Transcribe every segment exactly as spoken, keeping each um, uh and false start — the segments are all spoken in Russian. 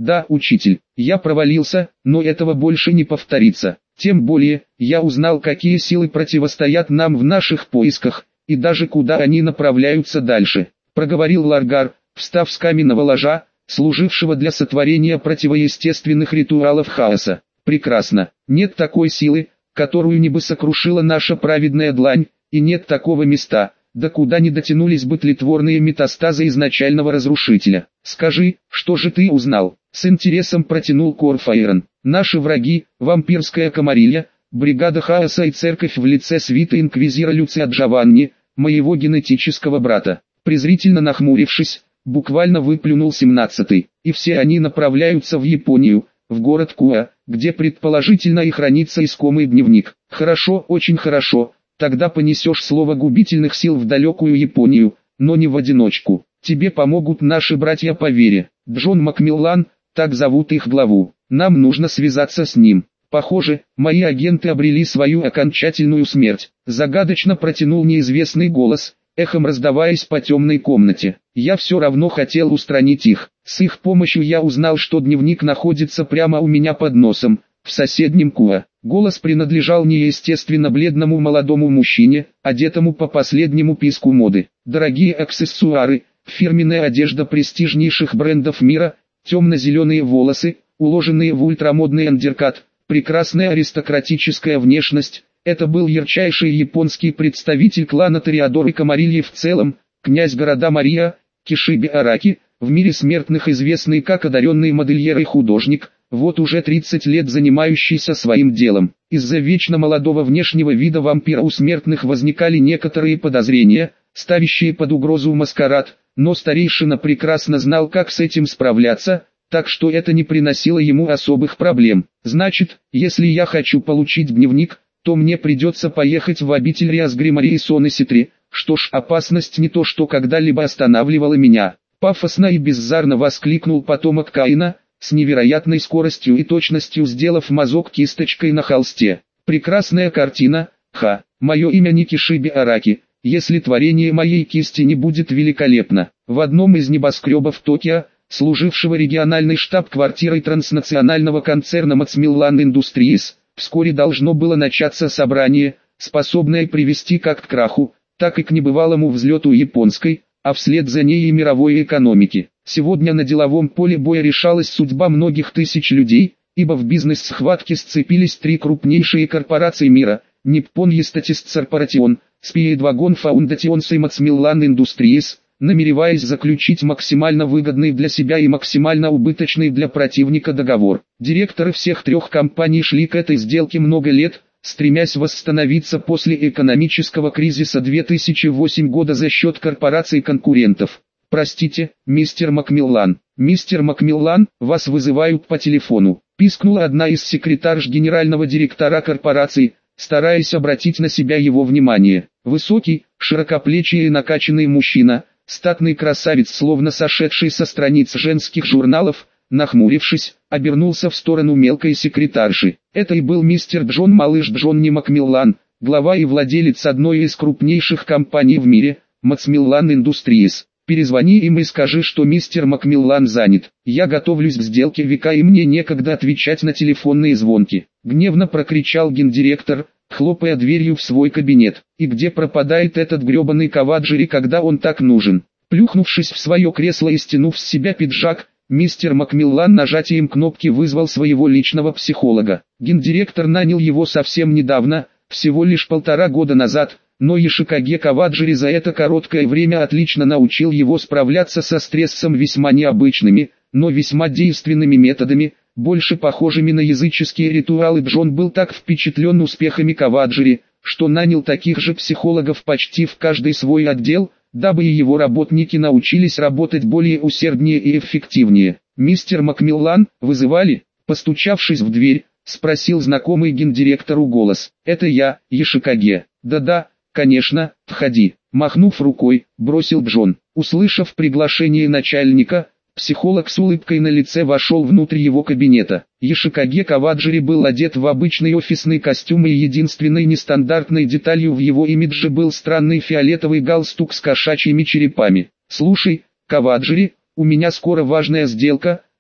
Да, учитель, я провалился, но этого больше не повторится. Тем более, я узнал, какие силы противостоят нам в наших поисках, и даже куда они направляются дальше, проговорил Ларгар, встав с каменного ложа, служившего для сотворения противоестественных ритуалов хаоса. Прекрасно, нет такой силы, которую не бы сокрушила наша праведная длань, и нет такого места, до куда не дотянулись бы тлетворные метастазы изначального разрушителя. Скажи, что же ты узнал? С интересом протянул Корфаэрон. Наши враги, вампирская комарилья, бригада хаоса и церковь в лице свиты инквизира Люция Джованни, моего генетического брата. Презрительно нахмурившись, буквально выплюнул семнадцатый. И все они направляются в Японию, в город Куа, где предположительно и хранится искомый дневник. Хорошо, очень хорошо. Тогда понесешь слово губительных сил в далекую Японию, но не в одиночку. Тебе помогут наши братья по вере. Джон Макмиллан, так зовут их главу. Нам нужно связаться с ним. Похоже, мои агенты обрели свою окончательную смерть. Загадочно протянул неизвестный голос, эхом раздаваясь по темной комнате. Я все равно хотел устранить их. С их помощью я узнал, что дневник находится прямо у меня под носом, в соседнем Куа. Голос принадлежал неестественно бледному молодому мужчине, одетому по последнему писку моды. Дорогие аксессуары, фирменная одежда престижнейших брендов мира, темно-зеленые волосы, уложенные в ультрамодный андеркат, прекрасная аристократическая внешность. Это был ярчайший японский представитель клана Тореадор и Камарильи в целом, князь города Мария, Кишиби Араки, в мире смертных известный как одаренный модельер и художник, вот уже тридцать лет занимающийся своим делом. Из-за вечно молодого внешнего вида вампира у смертных возникали некоторые подозрения, ставящие под угрозу маскарад, но старейшина прекрасно знал, как с этим справляться, так что это не приносило ему особых проблем. Значит, если я хочу получить дневник, то мне придется поехать в обитель Риасгримари и Сонеситри. Что ж, опасность не то, что когда-либо останавливала меня. Пафосно и беззарно воскликнул потомок Каина, с невероятной скоростью и точностью сделав мазок кисточкой на холсте. Прекрасная картина, ха, мое имя не Кишиби Араки, если творение моей кисти не будет великолепно. В одном из небоскребов Токио, служившего региональной штаб-квартирой транснационального концерна Macmillan Industries, вскоре должно было начаться собрание, способное привести как к краху, так и к небывалому взлету японской, а вслед за ней и мировой экономики. Сегодня на деловом поле боя решалась судьба многих тысяч людей, ибо в бизнес-схватке сцепились три крупнейшие корпорации мира – Nippon Statist Corporation, Speedwagon Foundation и Macmillan Industries, намереваясь заключить максимально выгодный для себя и максимально убыточный для противника договор. Директоры всех трех компаний шли к этой сделке много лет, стремясь восстановиться после экономического кризиса две тысячи восьмого года за счет корпораций-конкурентов. «Простите, мистер Макмиллан, мистер Макмиллан, вас вызывают по телефону», пискнула одна из секретарш генерального директора корпорации, стараясь обратить на себя его внимание. Высокий, широкоплечий и накачанный мужчина, статный красавец, словно сошедший со страниц женских журналов, нахмурившись, обернулся в сторону мелкой секретарши. Это и был мистер Джон Малыш Джонни Макмиллан, глава и владелец одной из крупнейших компаний в мире, Macmillan Industries. «Перезвони им и скажи, что мистер Макмиллан занят. Я готовлюсь к сделке века и мне некогда отвечать на телефонные звонки», гневно прокричал гендиректор, хлопая дверью в свой кабинет. «И где пропадает этот гребаный Каваджири, когда он так нужен?» Плюхнувшись в свое кресло и стянув с себя пиджак, мистер Макмиллан нажатием кнопки вызвал своего личного психолога. Гендиректор нанял его совсем недавно, всего лишь полтора года назад, но Йошикаге Каваджири за это короткое время отлично научил его справляться со стрессом весьма необычными, но весьма действенными методами, больше похожими на языческие ритуалы. Джон был так впечатлен успехами Каваджири, что нанял таких же психологов почти в каждый свой отдел, дабы и его работники научились работать более усерднее и эффективнее. «Мистер Макмиллан, вызывали?» Постучавшись в дверь, спросил знакомый гендиректору голос. «Это я, Йошикаге». «Да-да, конечно, входи», махнув рукой, бросил Джон. Услышав приглашение начальника, психолог с улыбкой на лице вошел внутрь его кабинета. Йошикаге Каваджири был одет в обычный офисный костюм, и единственной нестандартной деталью в его имидже был странный фиолетовый галстук с кошачьими черепами. «Слушай, Каваджири, у меня скоро важная сделка»,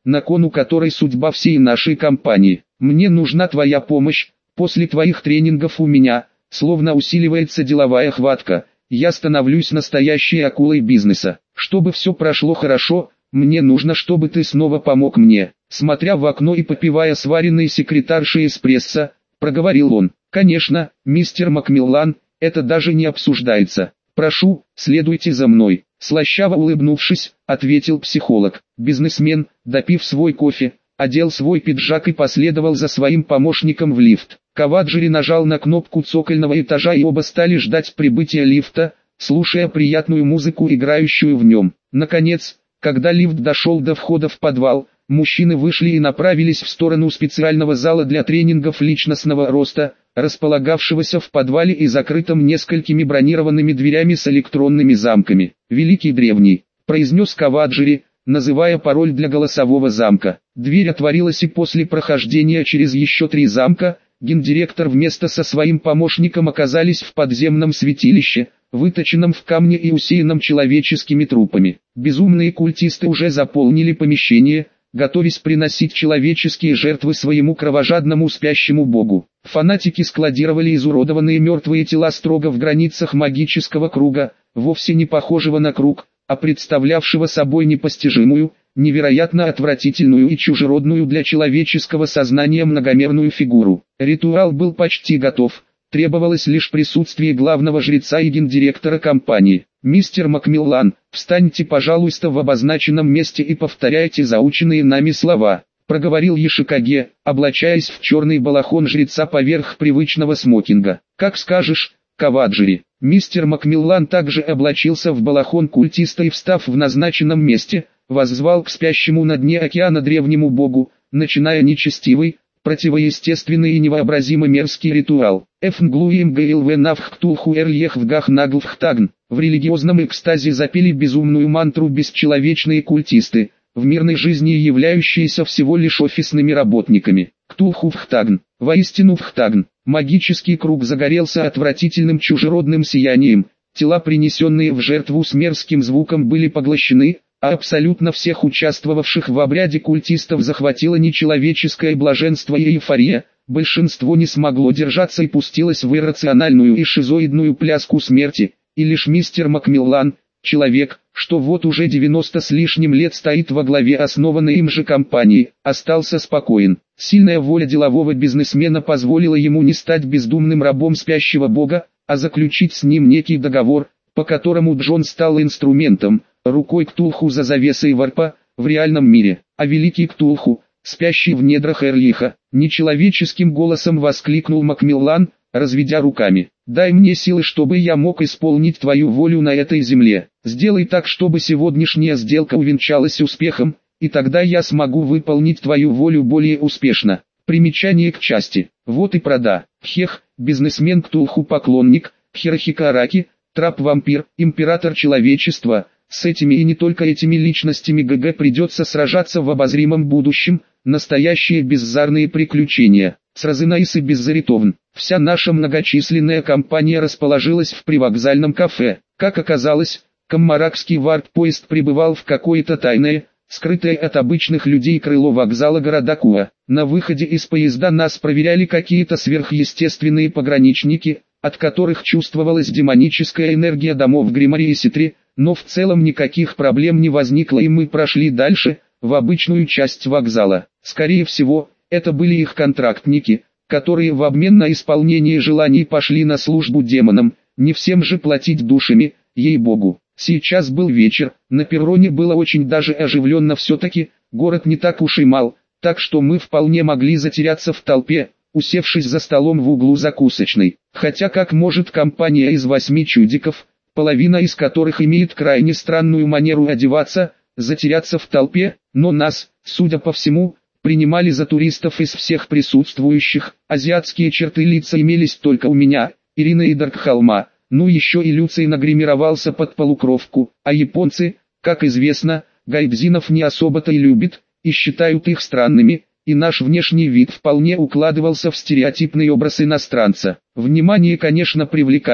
на кону которой судьба всей нашей компании. Мне нужна твоя помощь. После твоих тренингов у меня, словно усиливается деловая хватка, я становлюсь настоящей акулой бизнеса. Чтобы все прошло хорошо, мне нужно, чтобы ты снова помог мне. Смотря в окно и попивая сваренный секретаршей эспрессо, проговорил он. Конечно, мистер Макмиллан, это даже не обсуждается. Прошу, следуйте за мной. Слащаво улыбнувшись, ответил психолог. Бизнесмен, допив свой кофе, одел свой пиджак и последовал за своим помощником в лифт. Каваджири нажал на кнопку цокольного этажа, и оба стали ждать прибытия лифта, слушая приятную музыку, играющую в нем. Наконец, когда лифт дошел до входа в подвал, мужчины вышли и направились в сторону специального зала для тренингов личностного роста, располагавшегося в подвале и закрытом несколькими бронированными дверями с электронными замками. «Великий древний», — произнес Каваджири, называя пароль для голосового замка. Дверь отворилась, и после прохождения через еще три замка, гендиректор вместе со своим помощником оказались в подземном святилище, выточенном в камне и усеянном человеческими трупами. Безумные культисты уже заполнили помещение, готовясь приносить человеческие жертвы своему кровожадному спящему богу. Фанатики складировали изуродованные мертвые тела строго в границах магического круга, вовсе не похожего на круг, а представлявшего собой непостижимую, невероятно отвратительную и чужеродную для человеческого сознания многомерную фигуру. Ритуал был почти готов, требовалось лишь присутствие главного жреца и гендиректора компании. «Мистер Макмиллан, встаньте, пожалуйста, в обозначенном месте и повторяйте заученные нами слова», — проговорил Йошикаге, облачаясь в черный балахон жреца поверх привычного смокинга. «Как скажешь, Каваджири». Мистер Макмиллан также облачился в балахон культиста и, встав в назначенном месте, воззвал к спящему на дне океана древнему богу, начиная нечестивый, противоестественный и невообразимо мерзкий ритуал. «Эфнглуим ГЛВ навхтулху эрльех вгах наглвхтагн». В религиозном экстазе запели безумную мантру бесчеловечные культисты, в мирной жизни являющиеся всего лишь офисными работниками. Ктулху вхтагн. Воистину вхтагн. Магический круг загорелся отвратительным чужеродным сиянием, тела, принесенные в жертву с мерзким звуком, были поглощены, а абсолютно всех участвовавших в обряде культистов захватило нечеловеческое блаженство и эйфория. Большинство не смогло держаться и пустилось в иррациональную и шизоидную пляску смерти, и лишь мистер Макмиллан, человек, что вот уже девяносто с лишним лет стоит во главе основанной им же компании, остался спокоен. Сильная воля делового бизнесмена позволила ему не стать бездумным рабом спящего бога, а заключить с ним некий договор, по которому Джон стал инструментом, рукой Ктулху за завесой варпа, в реальном мире. А великий Ктулху, спящий в недрах Эрлиха, нечеловеческим голосом воскликнул Макмиллан, разведя руками. «Дай мне силы, чтобы я мог исполнить твою волю на этой земле. Сделай так, чтобы сегодняшняя сделка увенчалась успехом, и тогда я смогу выполнить твою волю более успешно». Примечание к части. Вот и прода. Хех, бизнесмен Ктулху-поклонник, Хирохикараки, трап-вампир, император человечества. С этими и не только этими личностями ГГ придется сражаться в обозримом будущем. Настоящие беззарные приключения. Сразынаис и Беззаритовн. Вся наша многочисленная компания расположилась в привокзальном кафе. Как оказалось, Каммаракский варп-поезд прибывал в какое-то тайное, скрытое от обычных людей крыло вокзала города Куа. На выходе из поезда нас проверяли какие-то сверхъестественные пограничники, от которых чувствовалась демоническая энергия домов Гримари и Ситри, но в целом никаких проблем не возникло, и мы прошли дальше, в обычную часть вокзала. Скорее всего, это были их контрактники, которые в обмен на исполнение желаний пошли на службу демонам, не всем же платить душами, ей-богу. Сейчас был вечер, на перроне было очень даже оживленно все-таки, город не так уж и мал, так что мы вполне могли затеряться в толпе, усевшись за столом в углу закусочной. Хотя как может компания из восьми чудиков, половина из которых имеет крайне странную манеру одеваться, затеряться в толпе, но нас, судя по всему, принимали за туристов из всех присутствующих. Азиатские черты лица имелись только у меня, Ирины и Даркхалма, ну еще и Люций нагримировался под полукровку, а японцы, как известно, гайдзинов не особо-то и любят, и считают их странными, и наш внешний вид вполне укладывался в стереотипный образ иностранца. Внимание, конечно, привлекали,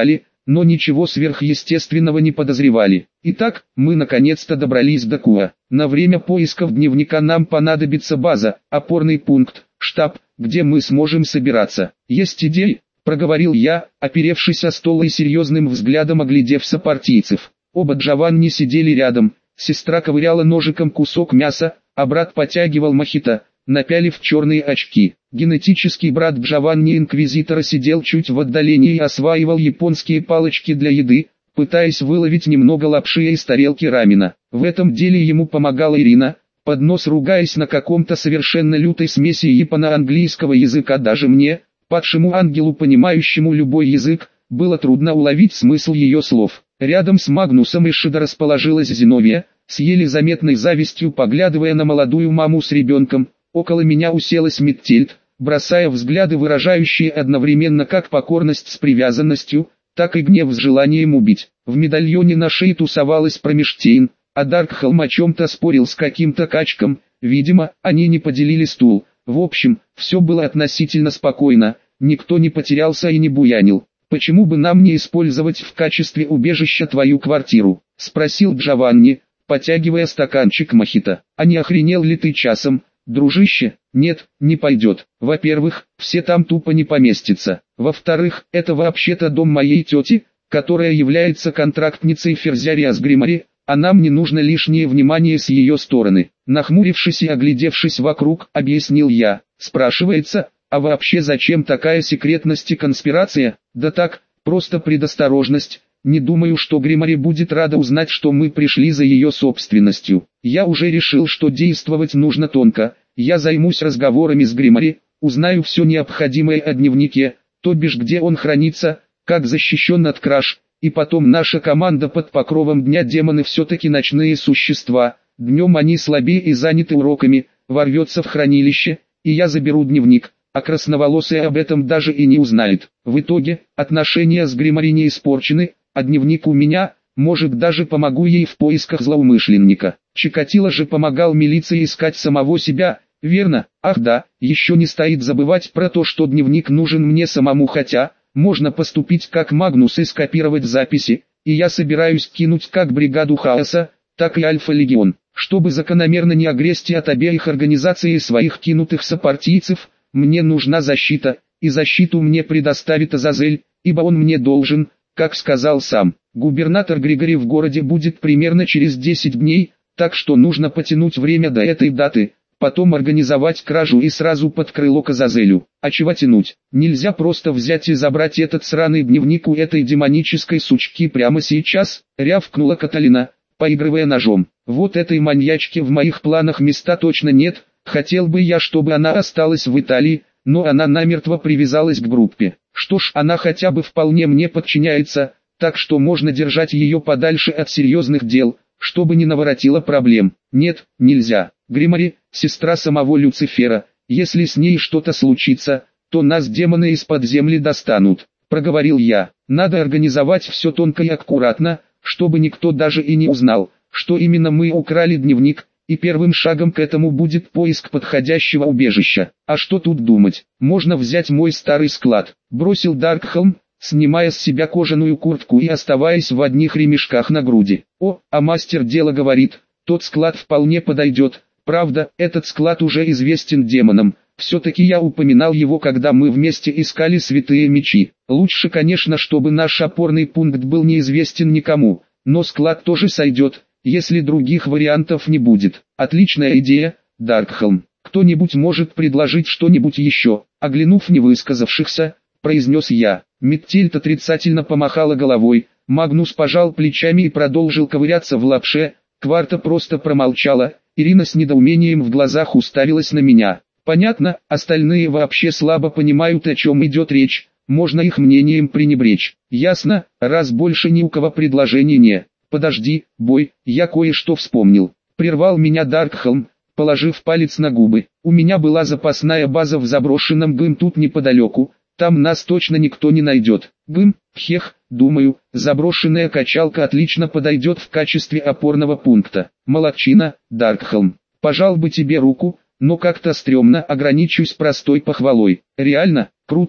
но ничего сверхъестественного не подозревали. Итак, мы наконец-то добрались до Куа. На время поисков дневника нам понадобится база, опорный пункт, штаб, где мы сможем собираться. Есть идеи? Проговорил я, оперевшись о стол и серьезным взглядом оглядев сопартийцев. Оба Джованни сидели рядом, сестра ковыряла ножиком кусок мяса, а брат потягивал мохито, напялив черные очки. Генетический брат Джованни Инквизитора сидел чуть в отдалении и осваивал японские палочки для еды, пытаясь выловить немного лапши из тарелки рамена. В этом деле ему помогала Ирина, под нос ругаясь на каком-то совершенно лютой смеси японо-английского языка. Даже мне, падшему ангелу, понимающему любой язык, было трудно уловить смысл ее слов. Рядом с Магнусом и Шидо расположилась Зиновия, с еле заметной завистью поглядывая на молодую маму с ребенком. Около меня уселась Меттельд, бросая взгляды, выражающие одновременно как покорность с привязанностью, так и гнев с желанием убить. В медальоне на шее тусовалась Промештейн, а Даркхолм о чем-то спорил с каким-то качком, видимо, они не поделили стул. В общем, все было относительно спокойно, никто не потерялся и не буянил. «Почему бы нам не использовать в качестве убежища твою квартиру?» — спросил Джованни, потягивая стаканчик мохито. «А не охренел ли ты часом, дружище?» «Нет, не пойдет. Во-первых, все там тупо не поместятся. Во-вторых, это вообще-то дом моей тети, которая является контрактницей Ферзяриас Гримари, а нам не нужно лишнее внимание с ее стороны». Нахмурившись и оглядевшись вокруг, объяснил я. Спрашивается, а вообще зачем такая секретность и конспирация? Да так, просто предосторожность. Не думаю, что Гримари будет рада узнать, что мы пришли за ее собственностью. Я уже решил, что действовать нужно тонко. Я займусь разговорами с Гримари, узнаю все необходимое о дневнике, то бишь где он хранится, как защищен от краж, и потом наша команда под покровом дня. Демоны все-таки ночные существа, днем они слабее и заняты уроками, ворвется в хранилище, и я заберу дневник, а красноволосая об этом даже и не узнает. В итоге, отношения с Гримари не испорчены, а дневник у меня, может даже помогу ей в поисках злоумышленника. Чикатило же помогал милиции искать самого себя, верно? Ах да, еще не стоит забывать про то, что дневник нужен мне самому, хотя, можно поступить как Магнус и скопировать записи, и я собираюсь кинуть как бригаду хаоса, так и Альфа-легион, чтобы закономерно не огрести от обеих организаций своих кинутых сопартийцев. Мне нужна защита, и защиту мне предоставит Азазель, ибо он мне должен. Как сказал сам губернатор Григорий, в городе будет примерно через десять дней, так что нужно потянуть время до этой даты, потом организовать кражу и сразу под крыло к Азазелю. А чего тянуть? Нельзя просто взять и забрать этот сраный дневник у этой демонической сучки прямо сейчас, рявкнула Каталина, поигрывая ножом. Вот этой маньячки в моих планах места точно нет, хотел бы я, чтобы она осталась в Италии, но она намертво привязалась к группе. Что ж, она хотя бы вполне мне подчиняется, так что можно держать ее подальше от серьезных дел, чтобы не наворотила проблем. Нет, нельзя. Гримари, сестра самого Люцифера, если с ней что-то случится, то нас демоны из-под земли достанут, проговорил я. Надо организовать все тонко и аккуратно, чтобы никто даже и не узнал, что именно мы украли дневник. И первым шагом к этому будет поиск подходящего убежища. А что тут думать? Можно взять мой старый склад. Бросил Даркхолм, снимая с себя кожаную куртку и оставаясь в одних ремешках на груди. О, а мастер дела говорит, тот склад вполне подойдет. Правда, этот склад уже известен демонам. Все-таки я упоминал его, когда мы вместе искали святые мечи. Лучше, конечно, чтобы наш опорный пункт был неизвестен никому, но склад тоже сойдет, если других вариантов не будет. Отличная идея, Даркхолм. Кто-нибудь может предложить что-нибудь еще? Оглянув невысказавшихся, произнес я. Меттельд отрицательно помахала головой, Магнус пожал плечами и продолжил ковыряться в лапше, Кварта просто промолчала, Ирина с недоумением в глазах уставилась на меня. Понятно, остальные вообще слабо понимают, о чем идет речь, можно их мнением пренебречь. Ясно, раз больше ни у кого предложений не. «Подожди, Бой, я кое-что вспомнил», — прервал меня Даркхолм, положив палец на губы. «У меня была запасная база в заброшенном ГИМ тут неподалеку, там нас точно никто не найдет». ГИМ, хех, думаю, заброшенная качалка отлично подойдет в качестве опорного пункта. Молодчина, Даркхолм, пожал бы тебе руку, но как-то стрёмно, ограничусь простой похвалой. Реально, круто,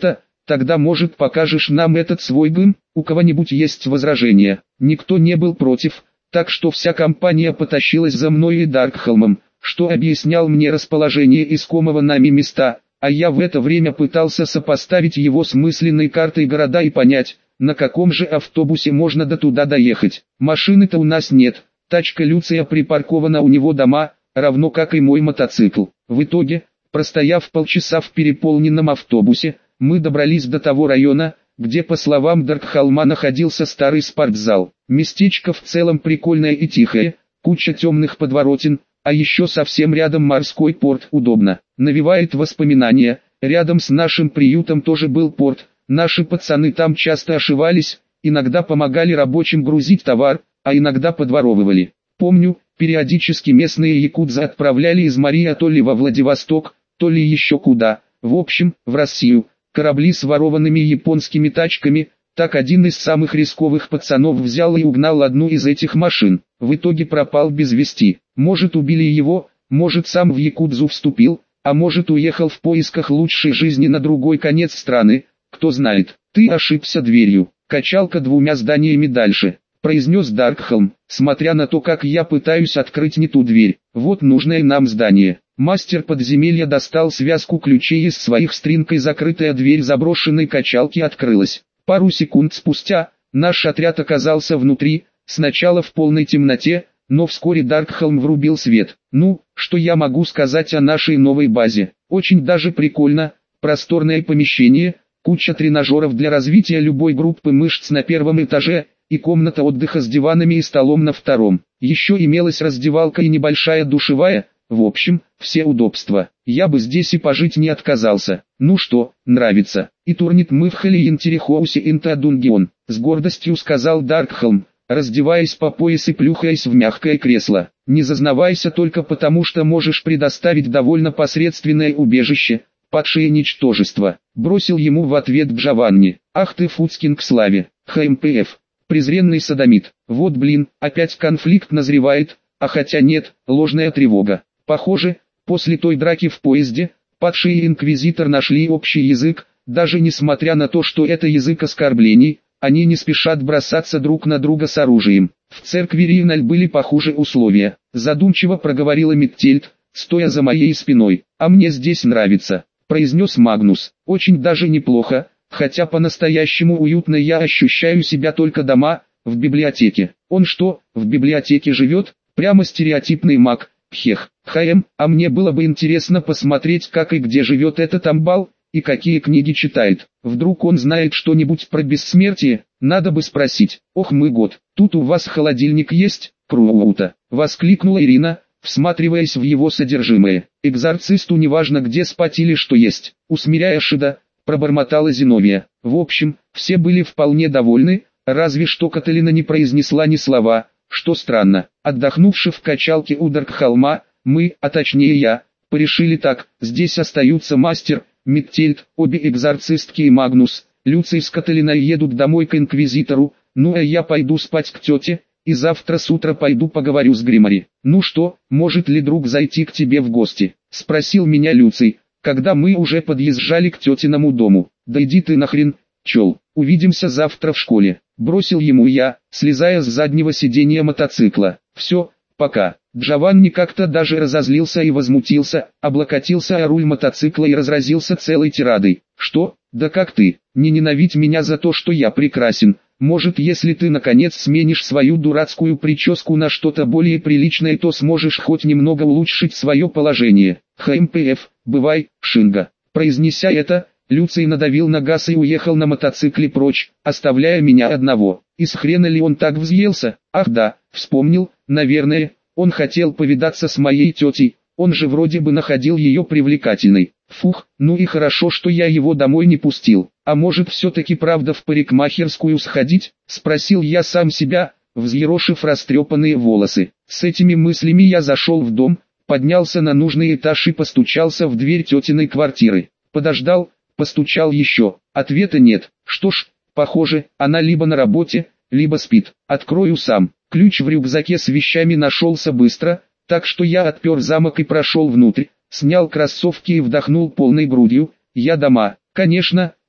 Тогда, может, покажешь нам этот свой гым? У кого-нибудь есть возражения? Никто не был против, так что вся компания потащилась за мной и Даркхолмом, что объяснял мне расположение искомого нами места, а я в это время пытался сопоставить его с мысленной картой города и понять, на каком же автобусе можно до туда доехать. Машины-то у нас нет, тачка Люция припаркована у него дома, равно как и мой мотоцикл. В итоге, простояв полчаса в переполненном автобусе, мы добрались до того района, где, по словам Даркхолма, находился старый спортзал. Местечко в целом прикольное и тихое, куча темных подворотен, а еще совсем рядом морской порт, удобно. Навевает воспоминания, рядом с нашим приютом тоже был порт, наши пацаны там часто ошивались, иногда помогали рабочим грузить товар, а иногда подворовывали. Помню, периодически местные якудзы отправляли из Мария то ли во Владивосток, то ли еще куда, в общем, в Россию, корабли с ворованными японскими тачками. Так один из самых рисковых пацанов взял и угнал одну из этих машин, в итоге пропал без вести. Может, убили его, может, сам в якудзу вступил, а может, уехал в поисках лучшей жизни на другой конец страны, кто знает. Ты ошибся дверью, качалка двумя зданиями дальше, произнес Даркхолм, смотря на то, как я пытаюсь открыть не ту дверь. Вот нужное нам здание. Мастер подземелья достал связку ключей из своих, стринкой закрытая дверь заброшенной качалки открылась. Пару секунд спустя, наш отряд оказался внутри, сначала в полной темноте, но вскоре Даркхолм врубил свет. Ну, что я могу сказать о нашей новой базе? Очень даже прикольно, просторное помещение, куча тренажеров для развития любой группы мышц на первом этаже, и комната отдыха с диванами и столом на втором. Еще имелась раздевалка и небольшая душевая, в общем, все удобства. Я бы здесь и пожить не отказался. Ну что, нравится? И турнит мы в Халиентерехоусе Интадунгион, с гордостью сказал Даркхолм, раздеваясь по пояс и плюхаясь в мягкое кресло. Не зазнавайся только потому, что можешь предоставить довольно посредственное убежище, падшее ничтожество. Бросил ему в ответ Джованни. Ах ты Фуцкин к славе, ХМПФ, презренный садомит. Вот блин, опять конфликт назревает, а хотя нет, ложная тревога. Похоже, после той драки в поезде, падший и инквизитор нашли общий язык, даже несмотря на то, что это язык оскорблений, они не спешат бросаться друг на друга с оружием. В церкви Риеналь были похуже условия, задумчиво проговорила Миттельд, стоя за моей спиной. А мне здесь нравится, произнес Магнус, очень даже неплохо, хотя по-настоящему уютно я ощущаю себя только дома, в библиотеке. Он что, в библиотеке живет? Прямо стереотипный маг. Хех, ХМ, а мне было бы интересно посмотреть, как и где живет этот амбал, и какие книги читает. Вдруг он знает что-нибудь про бессмертие, надо бы спросить. Ох мой год, тут у вас холодильник есть? Круто, воскликнула Ирина, всматриваясь в его содержимое. Экзорцисту неважно где спать или что есть. Усмиряя Шида, пробормотала Зиновия. В общем, все были вполне довольны, разве что Каталина не произнесла ни слова. Что странно, отдохнувши в качалке у Даркхолма, мы, а точнее я, порешили так: здесь остаются мастер, Миттельд, обе экзорцистки и Магнус, Люций с Каталиной едут домой к инквизитору, ну а я пойду спать к тете, и завтра с утра пойду поговорю с Гримари. Ну что, может ли друг зайти к тебе в гости? Спросил меня Люций, когда мы уже подъезжали к тетиному дому. Да иди ты нахрен, чел, увидимся завтра в школе. Бросил ему я, слезая с заднего сиденья мотоцикла. Все, пока. Джованни как-то даже разозлился и возмутился, облокотился о руль мотоцикла и разразился целой тирадой. Что? Да как ты? Не ненавидь меня за то, что я прекрасен. Может, если ты наконец сменишь свою дурацкую прическу на что-то более приличное, то сможешь хоть немного улучшить свое положение. ХМПФ, бывай, Шинга. Произнеся это, Люций надавил на газ и уехал на мотоцикле прочь, оставляя меня одного. Из хрена ли он так взъелся? Ах да, вспомнил, наверное, он хотел повидаться с моей тетей, он же вроде бы находил ее привлекательной. Фух, ну и хорошо, что я его домой не пустил. А может все-таки правда в парикмахерскую сходить? Спросил я сам себя, взъерошив растрепанные волосы. С этими мыслями я зашел в дом, поднялся на нужный этаж и постучался в дверь тетиной квартиры. Подождал. Постучал еще, ответа нет. Что ж, похоже, она либо на работе, либо спит. Открою сам. Ключ в рюкзаке с вещами нашелся быстро, так что я отпер замок и прошел внутрь, снял кроссовки и вдохнул полной грудью. Я дома. Конечно,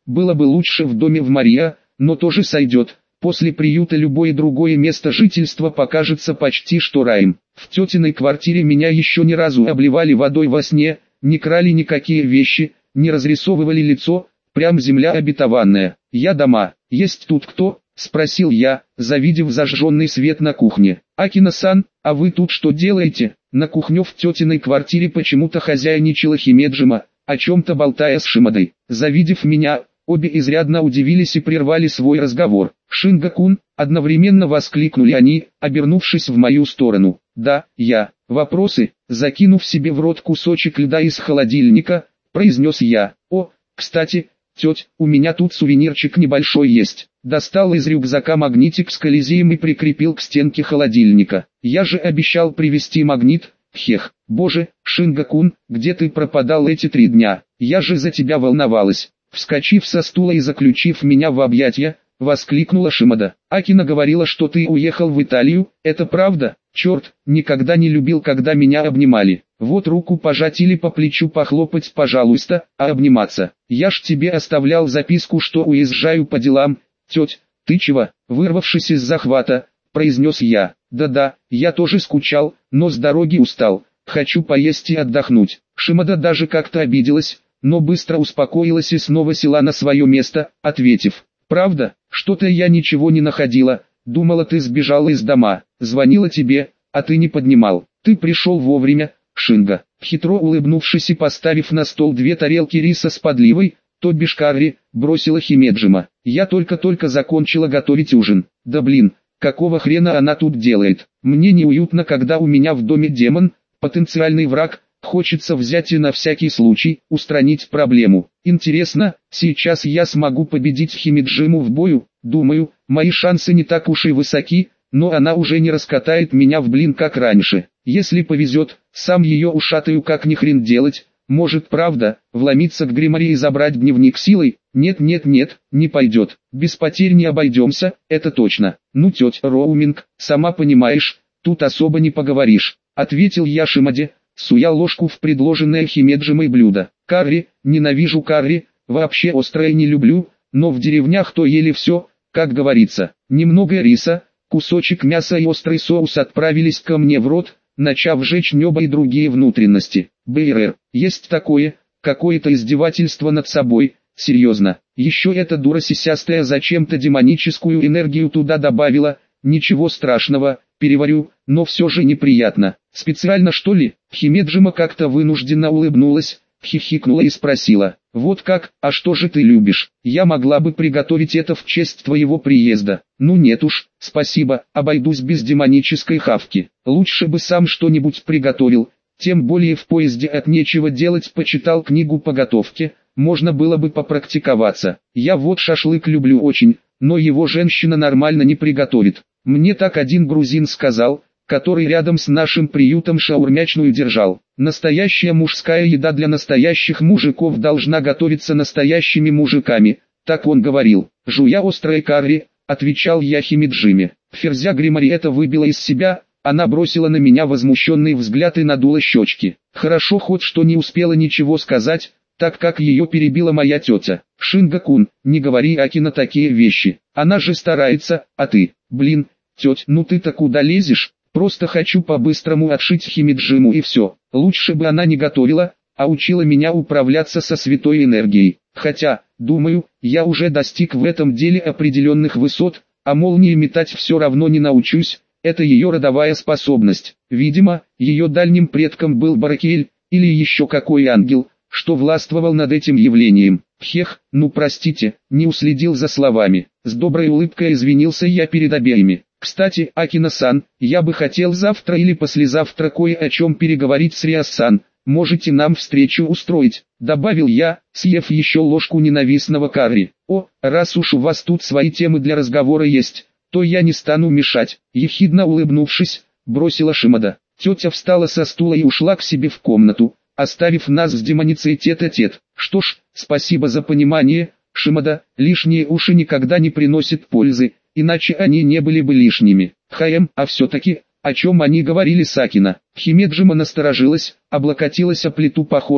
было бы лучше в доме в Мария, но тоже сойдет. После приюта любое другое место жительства покажется почти что раем. В тетиной квартире меня еще ни разу обливали водой во сне, не крали никакие вещи, не разрисовывали лицо, прям земля обетованная. Я дома. Есть тут кто? Спросил я, завидев зажженный свет на кухне. Акина-сан, а вы тут что делаете? На кухне в тетиной квартире почему-то хозяйничала Химеджима, о чем-то болтая с Шимадой. Завидев меня, обе изрядно удивились и прервали свой разговор. «Шинга-кун!» — одновременно воскликнули они, обернувшись в мою сторону. «Да, я». «Вопросы?» — закинув себе в рот кусочек льда из холодильника, произнес я. «О, кстати, тетя, у меня тут сувенирчик небольшой есть». Достал из рюкзака магнитик с колизеем и прикрепил к стенке холодильника. «Я же обещал привезти магнит». «Хех, боже, Шинга-кун, где ты пропадал эти три дня? Я же за тебя волновалась». Вскочив со стула и заключив меня в объятия, воскликнула Шимада. «Акина говорила, что ты уехал в Италию, это правда?» «Черт, никогда не любил, когда меня обнимали. Вот руку пожать или по плечу похлопать, пожалуйста, а обниматься. Я ж тебе оставлял записку, что уезжаю по делам». «Тетя, ты чего?» Вырвавшись из захвата, произнес я. «Да-да, я тоже скучал, но с дороги устал. Хочу поесть и отдохнуть». Шимада даже как-то обиделась, но быстро успокоилась и снова села на свое место, ответив: «Правда, что-то я ничего не находила, думала, ты сбежала из дома, звонила тебе, а ты не поднимал. Ты пришел вовремя, Шинга». Хитро улыбнувшись и поставив на стол две тарелки риса с подливой, то бишь карри, бросила Химеджима. «Я только-только закончила готовить ужин». «Да блин, какого хрена она тут делает? Мне неуютно, когда у меня в доме демон, потенциальный враг». Хочется взять и на всякий случай устранить проблему. Интересно, сейчас я смогу победить Химеджиму в бою? Думаю, мои шансы не так уж и высоки, но она уже не раскатает меня в блин как раньше. Если повезет, сам ее ушатаю как ни хрен делать. Может, правда, вломиться к Гримари и забрать дневник силой? Нет нет нет, не пойдет. Без потерь не обойдемся, это точно. Ну тетя Роуминг, сама понимаешь, тут особо не поговоришь. Ответил я Шимаде, суя ложку в предложенное Химеджимой блюдо. «Карри, ненавижу карри, вообще острое не люблю, но в деревнях то ели все, как говорится. Немного риса, кусочек мяса и острый соус отправились ко мне в рот, начав жечь небо и другие внутренности. Бейрер, есть такое, какое-то издевательство над собой, серьезно. Еще эта дура сисястая зачем-то демоническую энергию туда добавила, ничего страшного, переварю, но все же неприятно. Специально что ли?» Химеджима как-то вынужденно улыбнулась, хихикнула и спросила: «Вот как, а что же ты любишь? Я могла бы приготовить это в честь твоего приезда». «Ну нет уж, спасибо, обойдусь без демонической хавки. Лучше бы сам что-нибудь приготовил, тем более в поезде от нечего делать почитал книгу по готовке, можно было бы попрактиковаться. Я вот шашлык люблю очень, но его женщина нормально не приготовит. Мне так один грузин сказал, который рядом с нашим приютом шаурмячную держал. Настоящая мужская еда для настоящих мужиков должна готовиться настоящими мужиками, так он говорил. Жуя острое карри, отвечал я Химеджиме. Ферзя Гримари это выбила из себя, она бросила на меня возмущенный взгляд и надула щечки. Хорошо хоть что не успела ничего сказать, так как ее перебила моя тетя. «Шинга-кун, не говори Акина такие вещи, она же старается, а ты, блин, тетя, ну ты-то куда лезешь? Просто хочу по-быстрому отшить Химеджиму и все. Лучше бы она не готовила, а учила меня управляться со святой энергией. Хотя, думаю, я уже достиг в этом деле определенных высот, а молнии метать все равно не научусь, это ее родовая способность. Видимо, ее дальним предком был Баракель, или еще какой ангел, что властвовал над этим явлением. Хех, ну простите, не уследил за словами. С доброй улыбкой извинился я перед обеими. «Кстати, Акина-сан, я бы хотел завтра или послезавтра кое о чем переговорить с Риас-сан, можете нам встречу устроить», добавил я, съев еще ложку ненавистного карри. «О, раз уж у вас тут свои темы для разговора есть, то я не стану мешать», ехидно улыбнувшись, бросила Шимада. Тетя встала со стула и ушла к себе в комнату, оставив нас с демоницей тет-а-тет. «Что ж, спасибо за понимание, Шимада, лишние уши никогда не приносят пользы, иначе они не были бы лишними». «Хаем, а все-таки, о чем они говорили с Акина?» Химеджима насторожилась, облокотилась о плиту, похоже,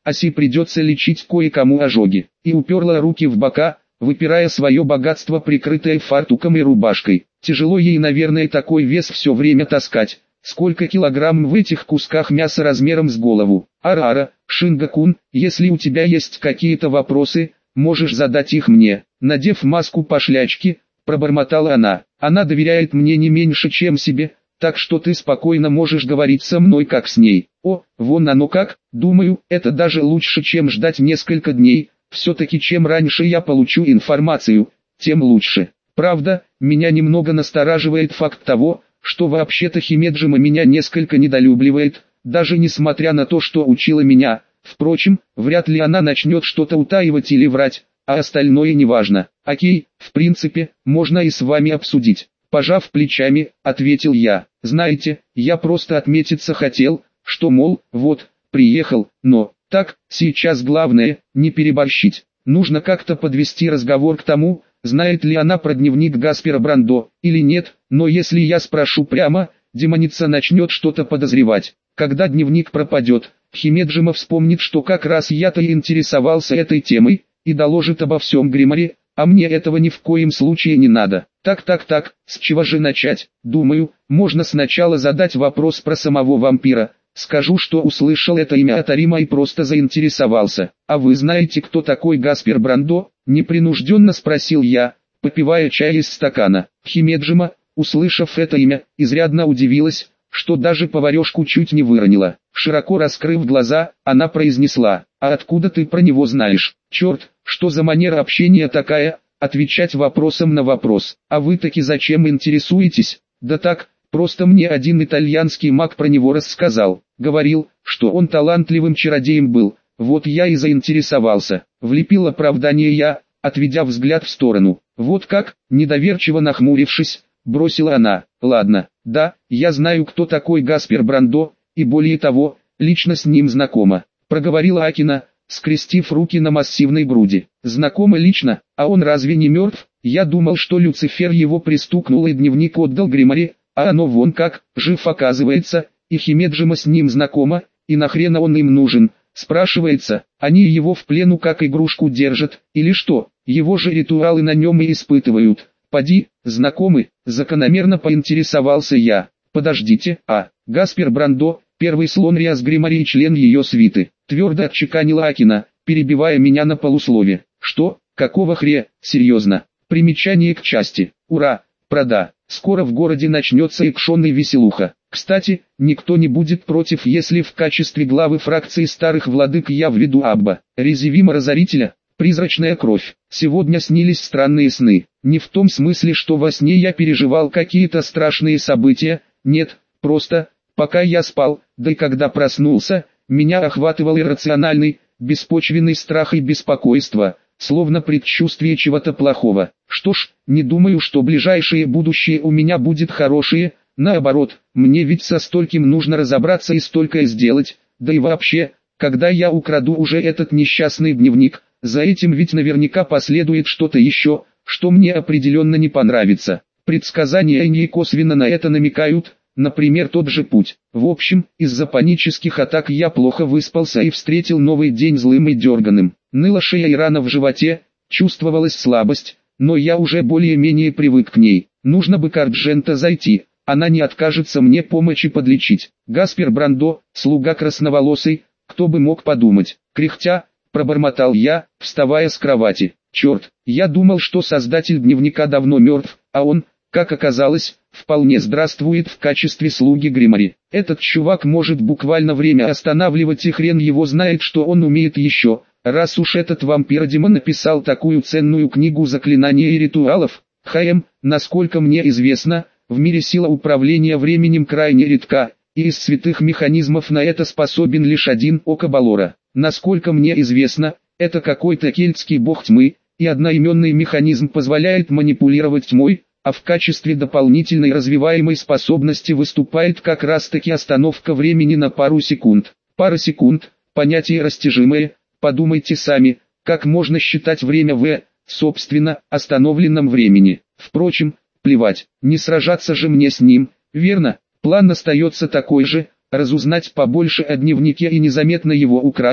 Оси придется лечить кое-кому ожоги. И уперла руки в бока, выпирая свое богатство, прикрытое фартуком и рубашкой. Тяжело ей, наверное, такой вес все время таскать. Сколько килограмм в этих кусках мяса размером с голову. Ара-ара, Шинга-кун, если у тебя есть какие-то вопросы, можешь задать их мне. Надев маску пошлячки, пробормотала она. Она доверяет мне не меньше, чем себе, так что ты спокойно можешь говорить со мной как с ней. О, вон оно как, думаю, это даже лучше, чем ждать несколько дней. Все-таки чем раньше я получу информацию, тем лучше. Правда, меня немного настораживает факт того, что вообще-то Химеджима меня несколько недолюбливает, даже несмотря на то, что учила меня. Впрочем, вряд ли она начнет что-то утаивать или врать, а остальное неважно. Окей, в принципе, можно и с вами обсудить. Пожав плечами, ответил я. Знаете, я просто отметиться хотел, что, мол, вот, приехал, но, так, сейчас главное, не переборщить. Нужно как-то подвести разговор к тому, знает ли она про дневник Гаспера Брандо, или нет, но если я спрошу прямо, демоница начнет что-то подозревать. Когда дневник пропадет, Химеджима вспомнит, что как раз я-то и интересовался этой темой, и доложит обо всем Гримаре, а мне этого ни в коем случае не надо. Так-так-так, с чего же начать? Думаю, можно сначала задать вопрос про самого вампира. Скажу, что услышал это имя от Арима и просто заинтересовался. А вы знаете, кто такой Гаспер Брандо? Непринужденно спросил я, попивая чай из стакана. Химеджима, услышав это имя, изрядно удивилась, что даже поварешку чуть не выронила. Широко раскрыв глаза, она произнесла: «А откуда ты про него знаешь?» «Черт, что за манера общения такая, отвечать вопросом на вопрос. А вы таки зачем интересуетесь?» «Да так, просто мне один итальянский маг про него рассказал. Говорил, что он талантливым чародеем был, вот я и заинтересовался». Влепил оправдание я, отведя взгляд в сторону. «Вот как?» Недоверчиво нахмурившись, бросила она. «Ладно, да, я знаю, кто такой Гаспер Брандо, и более того, лично с ним знакома», проговорила Акина, скрестив руки на массивной груди. «Знакома лично, а он разве не мертв? Я думал, что Люцифер его пристукнул и дневник отдал Гримаре, а оно вон как, жив оказывается, и Химеджима с ним знакома, и нахрена он им нужен?» Спрашивается, они его в плену как игрушку держат, или что? Его же ритуалы на нем и испытывают. Поди, знакомы, закономерно поинтересовался я. Подождите, а, Гаспер Брандо, первый слон Риас Гримари и член ее свиты, твердо отчеканила Акина, перебивая меня на полуслове. Что, какого хре, серьезно? Примечание к части. Ура, прода. Скоро в городе начнется экшон и веселуха. Кстати, никто не будет против, если в качестве главы фракции старых владык я введу Абба, Резевима Разорителя, призрачная кровь. Сегодня снились странные сны. Не в том смысле, что во сне я переживал какие-то страшные события, нет, просто, пока я спал, да и когда проснулся, меня охватывал иррациональный, беспочвенный страх и беспокойство, словно предчувствие чего-то плохого. Что ж, не думаю, что ближайшее будущее у меня будет хорошее, наоборот, мне ведь со стольким нужно разобраться и столькое сделать, да и вообще, когда я украду уже этот несчастный дневник, за этим ведь наверняка последует что-то еще, что мне определенно не понравится. Предсказания не косвенно на это намекают, например, тот же путь. В общем, из-за панических атак я плохо выспался и встретил новый день злым и дерганым. Ныла шея и рана в животе, чувствовалась слабость, но я уже более-менее привык к ней. Нужно бы к Арджента зайти, она не откажется мне помочи подлечить. Гаспер Брандо, слуга красноволосый, кто бы мог подумать. Кряхтя, пробормотал я, вставая с кровати. Черт, я думал, что создатель дневника давно мертв, а он, как оказалось, вполне здравствует в качестве слуги Гримари. Этот чувак может буквально время останавливать, и хрен его знает, что он умеет еще. Раз уж этот вампир-демон написал такую ценную книгу заклинаний и ритуалов, хм, насколько мне известно, в мире сила управления временем крайне редка, и из святых механизмов на это способен лишь один Око Балора. Насколько мне известно, это какой-то кельтский бог тьмы, и одноименный механизм позволяет манипулировать тьмой, а в качестве дополнительной развиваемой способности выступает как раз-таки остановка времени на пару секунд. Пара секунд, понятие растяжимое, подумайте сами, как можно считать время в, собственно, остановленном времени. Впрочем, плевать, не сражаться же мне с ним, верно? План остается такой же, разузнать побольше о дневнике и незаметно его украсть,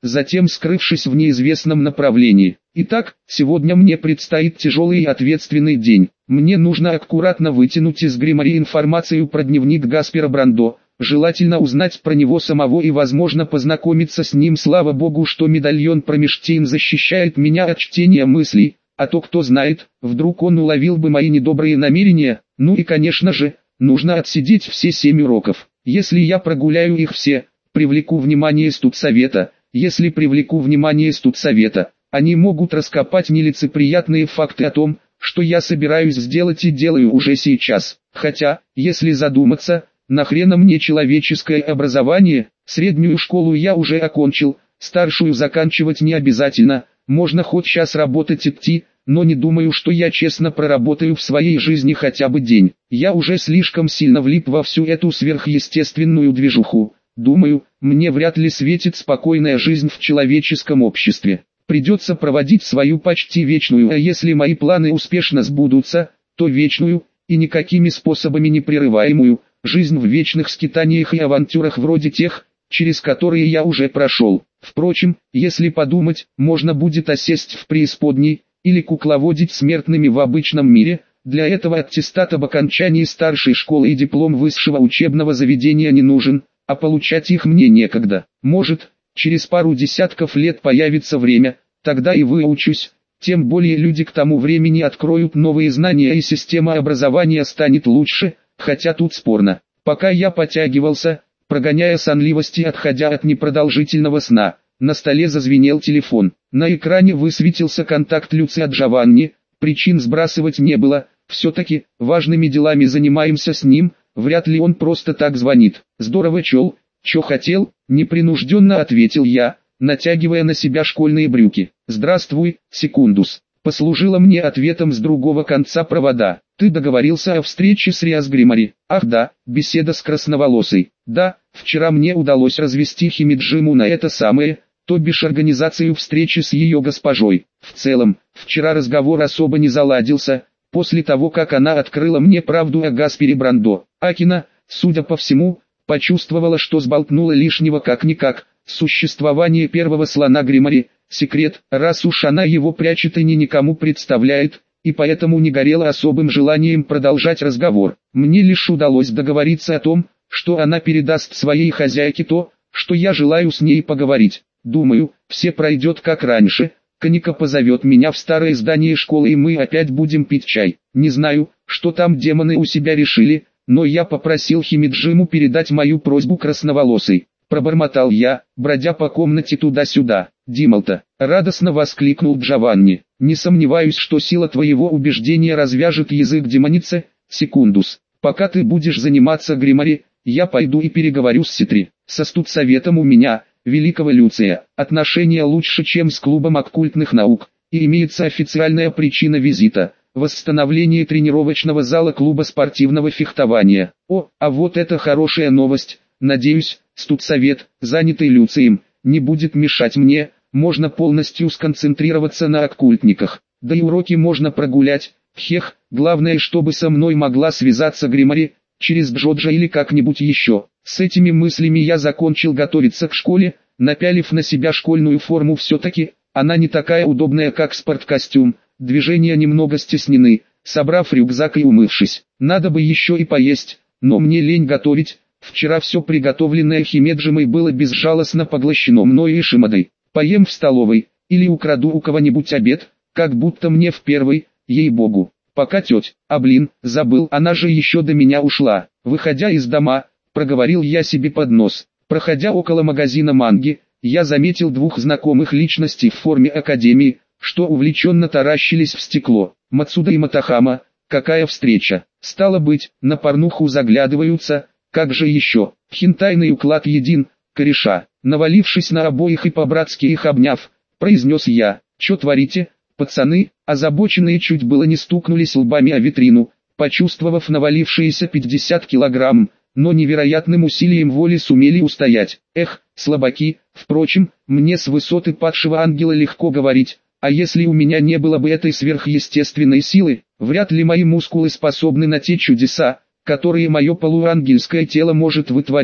затем скрывшись в неизвестном направлении. Итак, сегодня мне предстоит тяжелый и ответственный день. Мне нужно аккуратно вытянуть из Гримари информацию про дневник Гаспера Брандо, желательно узнать про него самого и возможно познакомиться с ним. Слава богу, что медальон Промештейн защищает меня от чтения мыслей, а то кто знает, вдруг он уловил бы мои недобрые намерения. Ну и конечно же, нужно отсидеть все семь уроков. Если я прогуляю их все, привлеку внимание студсовета. Если привлеку внимание студсовета, они могут раскопать нелицеприятные факты о том, что я собираюсь сделать и делаю уже сейчас. Хотя, если задуматься, нахрена мне человеческое образование? Среднюю школу я уже окончил, старшую заканчивать не обязательно, можно хоть час работать идти, но не думаю, что я честно проработаю в своей жизни хотя бы день. Я уже слишком сильно влип во всю эту сверхъестественную движуху. Думаю, мне вряд ли светит спокойная жизнь в человеческом обществе. Придется проводить свою почти вечную, а если мои планы успешно сбудутся, то вечную, и никакими способами не прерываемую, жизнь в вечных скитаниях и авантюрах вроде тех, через которые я уже прошел. Впрочем, если подумать, можно будет осесть в преисподней, или кукловодить смертными в обычном мире. Для этого аттестат об окончании старшей школы и диплом высшего учебного заведения не нужен, а получать их мне некогда. Может, через пару десятков лет появится время, тогда и выучусь, тем более люди к тому времени откроют новые знания и система образования станет лучше, хотя тут спорно. Пока я потягивался, прогоняя сонливость и отходя от непродолжительного сна, на столе зазвенел телефон. На экране высветился контакт Люцио Джованни, причин сбрасывать не было, все-таки важными делами занимаемся с ним, вряд ли он просто так звонит. Здорово чел, чё хотел, непринужденно ответил я, натягивая на себя школьные брюки. Здравствуй, Секундус. Послужила мне ответом с другого конца провода. Ты договорился о встрече с Риас Гримари. Ах да, беседа с красноволосой. Да, вчера мне удалось развести Химиджиму на это самое, то бишь организацию встречи с ее госпожой. В целом, вчера разговор особо не заладился, после того как она открыла мне правду о Гаспере Брандо. Акина, судя по всему, почувствовала, что сболтнула лишнего как-никак. Существование первого слона Гримари – секрет, раз уж она его прячет и ни никому представляет, и поэтому не горела особым желанием продолжать разговор. Мне лишь удалось договориться о том, что она передаст своей хозяйке то, что я желаю с ней поговорить. Думаю, все пройдет как раньше, Каника позовет меня в старое здание школы и мы опять будем пить чай. Не знаю, что там демоны у себя решили, но я попросил Химиджиму передать мою просьбу красноволосой. Пробормотал я, бродя по комнате туда-сюда. Дималта, радостно воскликнул Джованни. Не сомневаюсь, что сила твоего убеждения развяжет язык демонице. Секундус, пока ты будешь заниматься Гримари, я пойду и переговорю с Ситри. Со студсоветом у меня, великого Люция, отношения лучше, чем с клубом оккультных наук, и имеется официальная причина визита – восстановление тренировочного зала клуба спортивного фехтования. О, а вот это хорошая новость. Надеюсь, студсовет, занятый Люцием, не будет мешать мне, можно полностью сконцентрироваться на оккультниках. Да и уроки можно прогулять, хех, главное, чтобы со мной могла связаться Гримари, через Джоджа или как-нибудь еще. С этими мыслями я закончил готовиться к школе, напялив на себя школьную форму все-таки, она не такая удобная как спорткостюм, движения немного стеснены. Собрав рюкзак и умывшись, надо бы еще и поесть, но мне лень готовить. Вчера все приготовленное Химеджимой было безжалостно поглощено мной и Шимадой. Поем в столовой, или украду у кого-нибудь обед, как будто мне в первый, ей-богу. Пока теть, а блин, забыл, она же еще до меня ушла. Выходя из дома, проговорил я себе под нос. Проходя около магазина манги, я заметил двух знакомых личностей в форме академии, что увлеченно таращились в стекло. Мацуда и Матахама, какая встреча. Стало быть, на порнуху заглядываются. Как же еще, хентайный уклад един, кореша. Навалившись на обоих и по-братски их обняв, произнес я: «Чё творите, пацаны?» Озабоченные чуть было не стукнулись лбами о витрину, почувствовав навалившиеся пятьдесят килограмм, но невероятным усилием воли сумели устоять. Эх, слабаки, впрочем, мне с высоты падшего ангела легко говорить, а если у меня не было бы этой сверхъестественной силы, вряд ли мои мускулы способны на те чудеса, которые мое полуангельское тело может вытворять.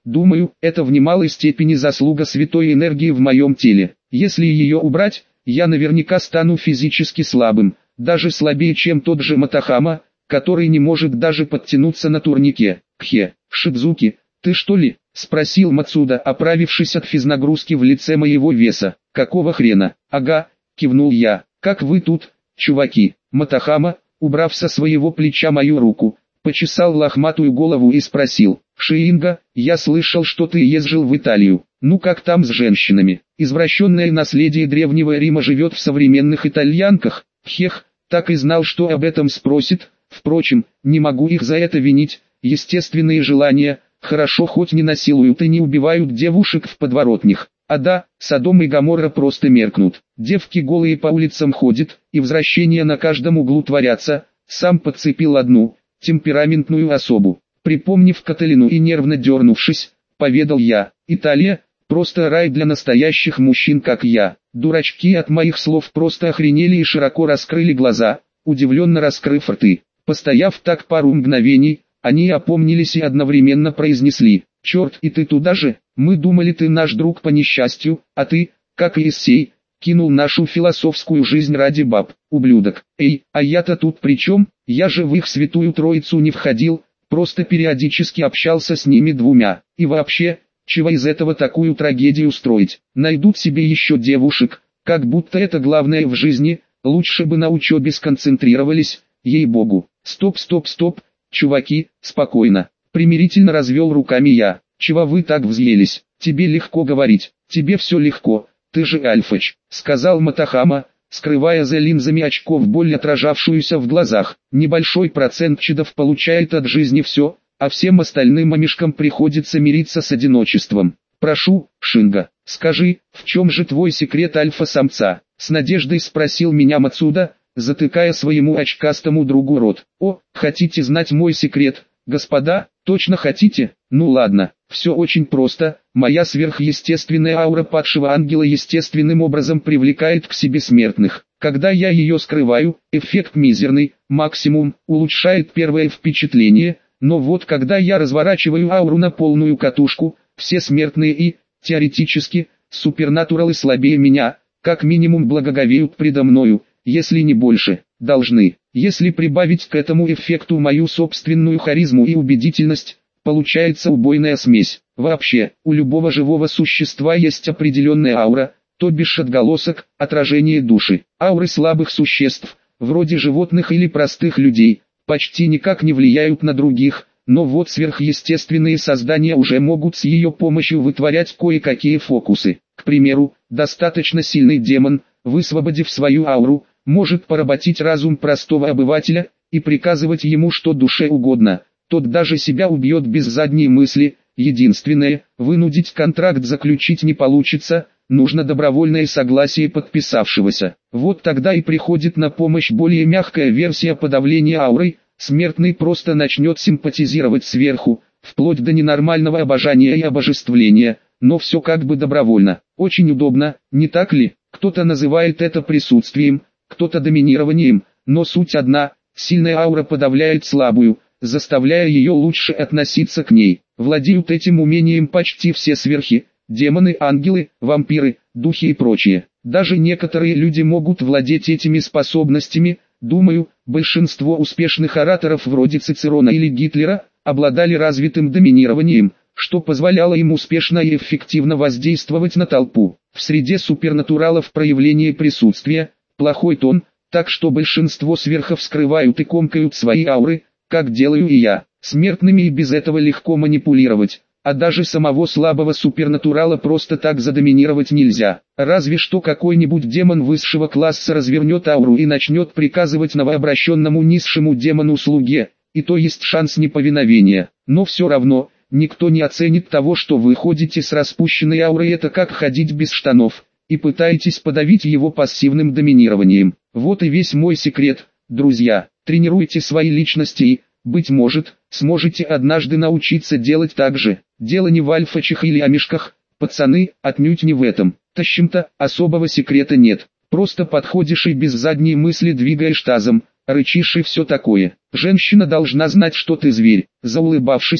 Думаю, это в немалой степени заслуга святой энергии в моем теле. Если ее убрать, я наверняка стану физически слабым, даже слабее, чем тот же Матахама, который не может даже подтянуться на турнике. Кхе, Шидзуки, ты что ли? Спросил Мацуда, оправившись от физнагрузки в лице моего веса. Какого хрена? Ага, кивнул я. Как вы тут, чуваки? Матахама, убрав со своего плеча мою руку, почесал лохматую голову и спросил. Шиинга, я слышал, что ты ездил в Италию. Ну как там с женщинами? Извращенное наследие Древнего Рима живет в современных итальянках. Хех, так и знал, что об этом спросит. Впрочем, не могу их за это винить. Естественные желания, хорошо хоть не насилуют и не убивают девушек в подворотнях. А да, Содом и Гоморра просто меркнут. Девки голые по улицам ходят, и возвращения на каждом углу творятся. Сам подцепил одну, темпераментную особу. Припомнив Каталину и нервно дернувшись, поведал я. Италия, просто рай для настоящих мужчин, как я. Дурачки от моих слов просто охренели и широко раскрыли глаза, удивленно раскрыв рты. Постояв так пару мгновений, они опомнились и одновременно произнесли. «Черт, и ты туда же? Мы думали, ты наш друг по несчастью, а ты, как и Иссей, кинул нашу философскую жизнь ради баб, ублюдок. Эй, а я-то тут при чем? Я же в их святую троицу не входил, просто периодически общался с ними двумя. И вообще, чего из этого такую трагедию строить? Найдут себе еще девушек, как будто это главное в жизни, лучше бы на учебе сконцентрировались, ей-богу. Стоп, стоп, стоп, чуваки, спокойно. Примирительно развел руками я. Чего вы так взъелись? Тебе легко говорить, тебе все легко, ты же альфач, сказал Матахама, скрывая за линзами очков боль, отражавшуюся в глазах. Небольшой процент чадов получает от жизни все, а всем остальным мамишкам приходится мириться с одиночеством. Прошу, Шинга, скажи, в чем же твой секрет альфа-самца? С надеждой спросил меня Мацуда, затыкая своему очкастому другу рот. О, хотите знать мой секрет, господа? Точно хотите? Ну ладно, все очень просто. Моя сверхъестественная аура падшего ангела естественным образом привлекает к себе смертных. Когда я ее скрываю, эффект мизерный, максимум, улучшает первое впечатление, но вот когда я разворачиваю ауру на полную катушку, все смертные и, теоретически, супернатуралы слабее меня, как минимум благоговеют предо мною, если не больше, должны. Если прибавить к этому эффекту мою собственную харизму и убедительность, получается убойная смесь. Вообще, у любого живого существа есть определенная аура, то бишь отголосок, отражение души. Ауры слабых существ, вроде животных или простых людей, почти никак не влияют на других, но вот сверхъестественные создания уже могут с ее помощью вытворять кое-какие фокусы. К примеру, достаточно сильный демон, высвободив свою ауру, может поработить разум простого обывателя и приказывать ему что душе угодно. Тот даже себя убьет без задней мысли. Единственное, вынудить контракт заключить не получится, нужно добровольное согласие подписавшегося. Вот тогда и приходит на помощь более мягкая версия подавления аурой, смертный просто начнет симпатизировать сверху, вплоть до ненормального обожания и обожествления, но все как бы добровольно. Очень удобно, не так ли? Кто-то называет это присутствием, кто-то доминированием, но суть одна, сильная аура подавляет слабую, заставляя ее лучше относиться к ней. Владеют этим умением почти все сверхи, демоны, ангелы, вампиры, духи и прочее. Даже некоторые люди могут владеть этими способностями. Думаю, большинство успешных ораторов вроде Цицерона или Гитлера обладали развитым доминированием, что позволяло им успешно и эффективно воздействовать на толпу. В среде супернатуралов проявление присутствия – плохой тон, так что большинство сверхов скрывают и комкают свои ауры, как делаю и я. Смертными и без этого легко манипулировать, а даже самого слабого супернатурала просто так задоминировать нельзя. Разве что какой-нибудь демон высшего класса развернет ауру и начнет приказывать новообращенному низшему демону-слуге, и то есть шанс неповиновения. Но все равно, никто не оценит того, что вы ходите с распущенной аурой, это как ходить без штанов, и пытаетесь подавить его пассивным доминированием. Вот и весь мой секрет, друзья. Тренируйте свои личности и, быть может, сможете однажды научиться делать так же. Дело не в альфачах или амишках, пацаны, отнюдь не в этом. Тащим-то, особого секрета нет. Просто подходишь и без задней мысли двигаешь тазом, рычишь и все такое. Женщина должна знать, что ты зверь. Заулыбавшись,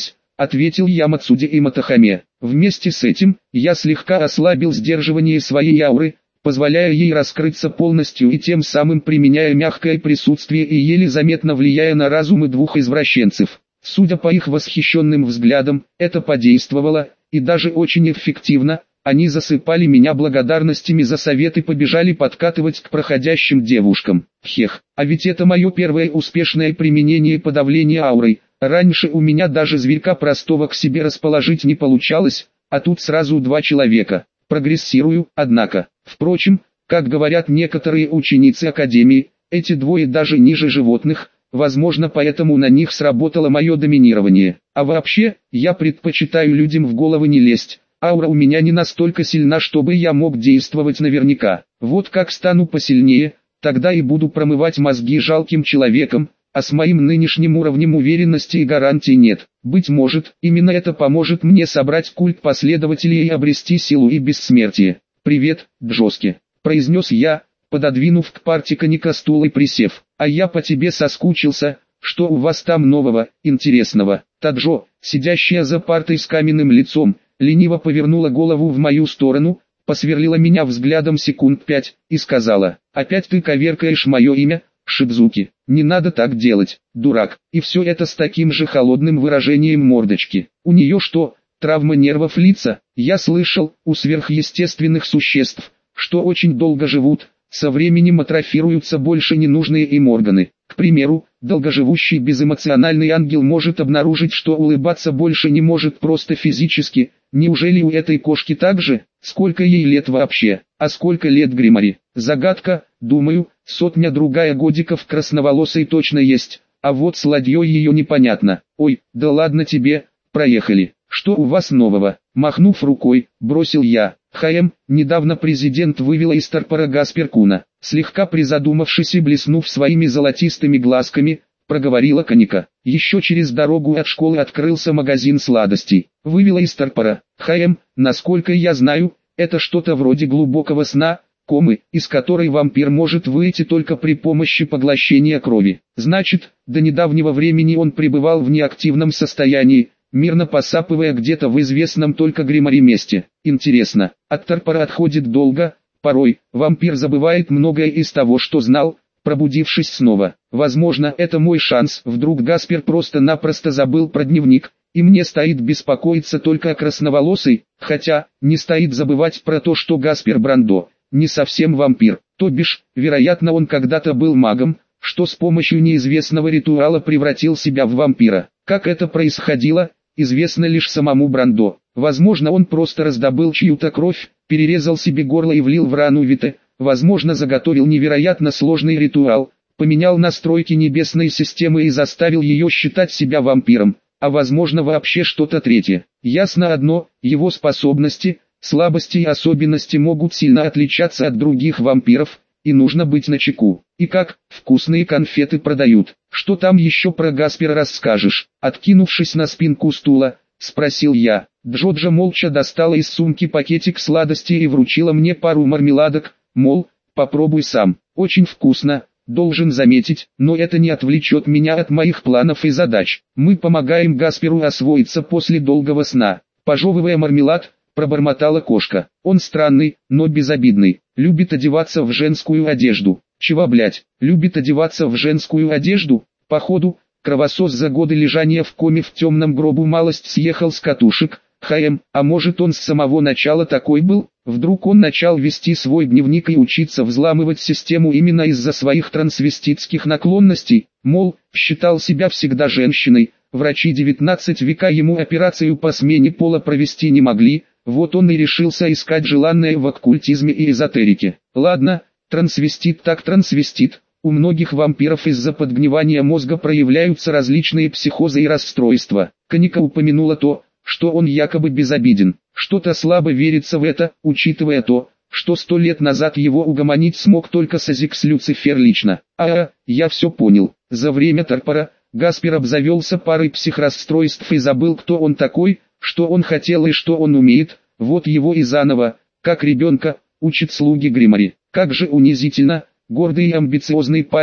ответил я Мацуде и Матахаме. Вместе с этим, я слегка ослабил сдерживание своей ауры, позволяя ей раскрыться полностью и тем самым применяя мягкое присутствие и еле заметно влияя на разумы двух извращенцев. Судя по их восхищенным взглядам, это подействовало, и даже очень эффективно. Они засыпали меня благодарностями за совет и побежали подкатывать к проходящим девушкам. Хех, а ведь это мое первое успешное применение подавления аурой. Раньше у меня даже зверька простого к себе расположить не получалось, а тут сразу два человека. Прогрессирую, однако. Впрочем, как говорят некоторые ученицы Академии, эти двое даже ниже животных, возможно поэтому на них сработало мое доминирование. А вообще, я предпочитаю людям в голову не лезть. Аура у меня не настолько сильна, чтобы я мог действовать наверняка. Вот как стану посильнее, тогда и буду промывать мозги жалким человеком, а с моим нынешним уровнем уверенности и гарантий нет. Быть может, именно это поможет мне собрать культ последователей и обрести силу и бессмертие. «Привет, Джоски», — произнес я, пододвинув к парте коньяка стул и присев. «А я по тебе соскучился, что у вас там нового, интересного?» Таджо, сидящая за партой с каменным лицом, лениво повернула голову в мою сторону, посверлила меня взглядом секунд пять, и сказала: «Опять ты коверкаешь мое имя, Шидзуки, не надо так делать, дурак». И все это с таким же холодным выражением мордочки. У нее что, травма нервов лица? Я слышал, у сверхъестественных существ, что очень долго живут, со временем атрофируются больше ненужные им органы. К примеру, долгоживущий безэмоциональный ангел может обнаружить, что улыбаться больше не может просто физически. Неужели у этой кошки так же? Сколько ей лет вообще? А сколько лет Гримари? Загадка, думаю, сотня-другая годиков красноволосой точно есть, а вот с ладьей ее непонятно. Ой, да ладно тебе, проехали. Что у вас нового? Махнув рукой, бросил я. ХМ, недавно президент вывела из торпора Гасперкуна. Слегка призадумавшись и блеснув своими золотистыми глазками, проговорила Каника. Еще через дорогу от школы открылся магазин сладостей. Вывела из торпора. ХМ, насколько я знаю, это что-то вроде глубокого сна, комы, из которой вампир может выйти только при помощи поглощения крови. Значит, до недавнего времени он пребывал в неактивном состоянии, мирно посапывая где-то в известном только Гримари месте. Интересно, от торпора отходит долго, порой, вампир забывает многое из того, что знал, пробудившись снова. Возможно, это мой шанс. Вдруг Гаспер просто-напросто забыл про дневник, и мне стоит беспокоиться только о красноволосой, хотя, не стоит забывать про то, что Гаспер Брандо не совсем вампир, то бишь, вероятно он когда-то был магом, что с помощью неизвестного ритуала превратил себя в вампира. Как это происходило, известно лишь самому Брандо. Возможно он просто раздобыл чью-то кровь, перерезал себе горло и влил в рану Вите, возможно заготовил невероятно сложный ритуал, поменял настройки небесной системы и заставил ее считать себя вампиром, а возможно вообще что-то третье. Ясно одно, его способности, слабости и особенности могут сильно отличаться от других вампиров, и нужно быть начеку. И как, вкусные конфеты продают. Что там еще про Гаспера расскажешь? Откинувшись на спинку стула, спросил я. Джоджа молча достала из сумки пакетик сладостей и вручила мне пару мармеладок, мол, попробуй сам. Очень вкусно, должен заметить, но это не отвлечет меня от моих планов и задач. Мы помогаем Гасперу освоиться после долгого сна. Пожевывая мармелад, пробормотала кошка. Он странный, но безобидный. Любит одеваться в женскую одежду. Чего, блять, любит одеваться в женскую одежду? Походу, кровосос за годы лежания в коме в темном гробу малость съехал с катушек. ХМ, а может он с самого начала такой был? Вдруг он начал вести свой дневник и учиться взламывать систему именно из-за своих трансвеститских наклонностей? Мол, считал себя всегда женщиной. Врачи девятнадцатого века ему операцию по смене пола провести не могли. Вот он и решился искать желанное в оккультизме и эзотерике. Ладно, трансвестит так трансвестит. У многих вампиров из-за подгнивания мозга проявляются различные психозы и расстройства. Каника упомянула то, что он якобы безобиден. Что-то слабо верится в это, учитывая то, что сто лет назад его угомонить смог только Сазикс Люцифер лично. А, я все понял. За время торпора, Гаспер обзавелся парой психрасстройств и забыл, кто он такой, что он хотел и что он умеет. Вот его и заново, как ребенка, учит слуги Гримари. Как же унизительно, гордый и амбициозный парень,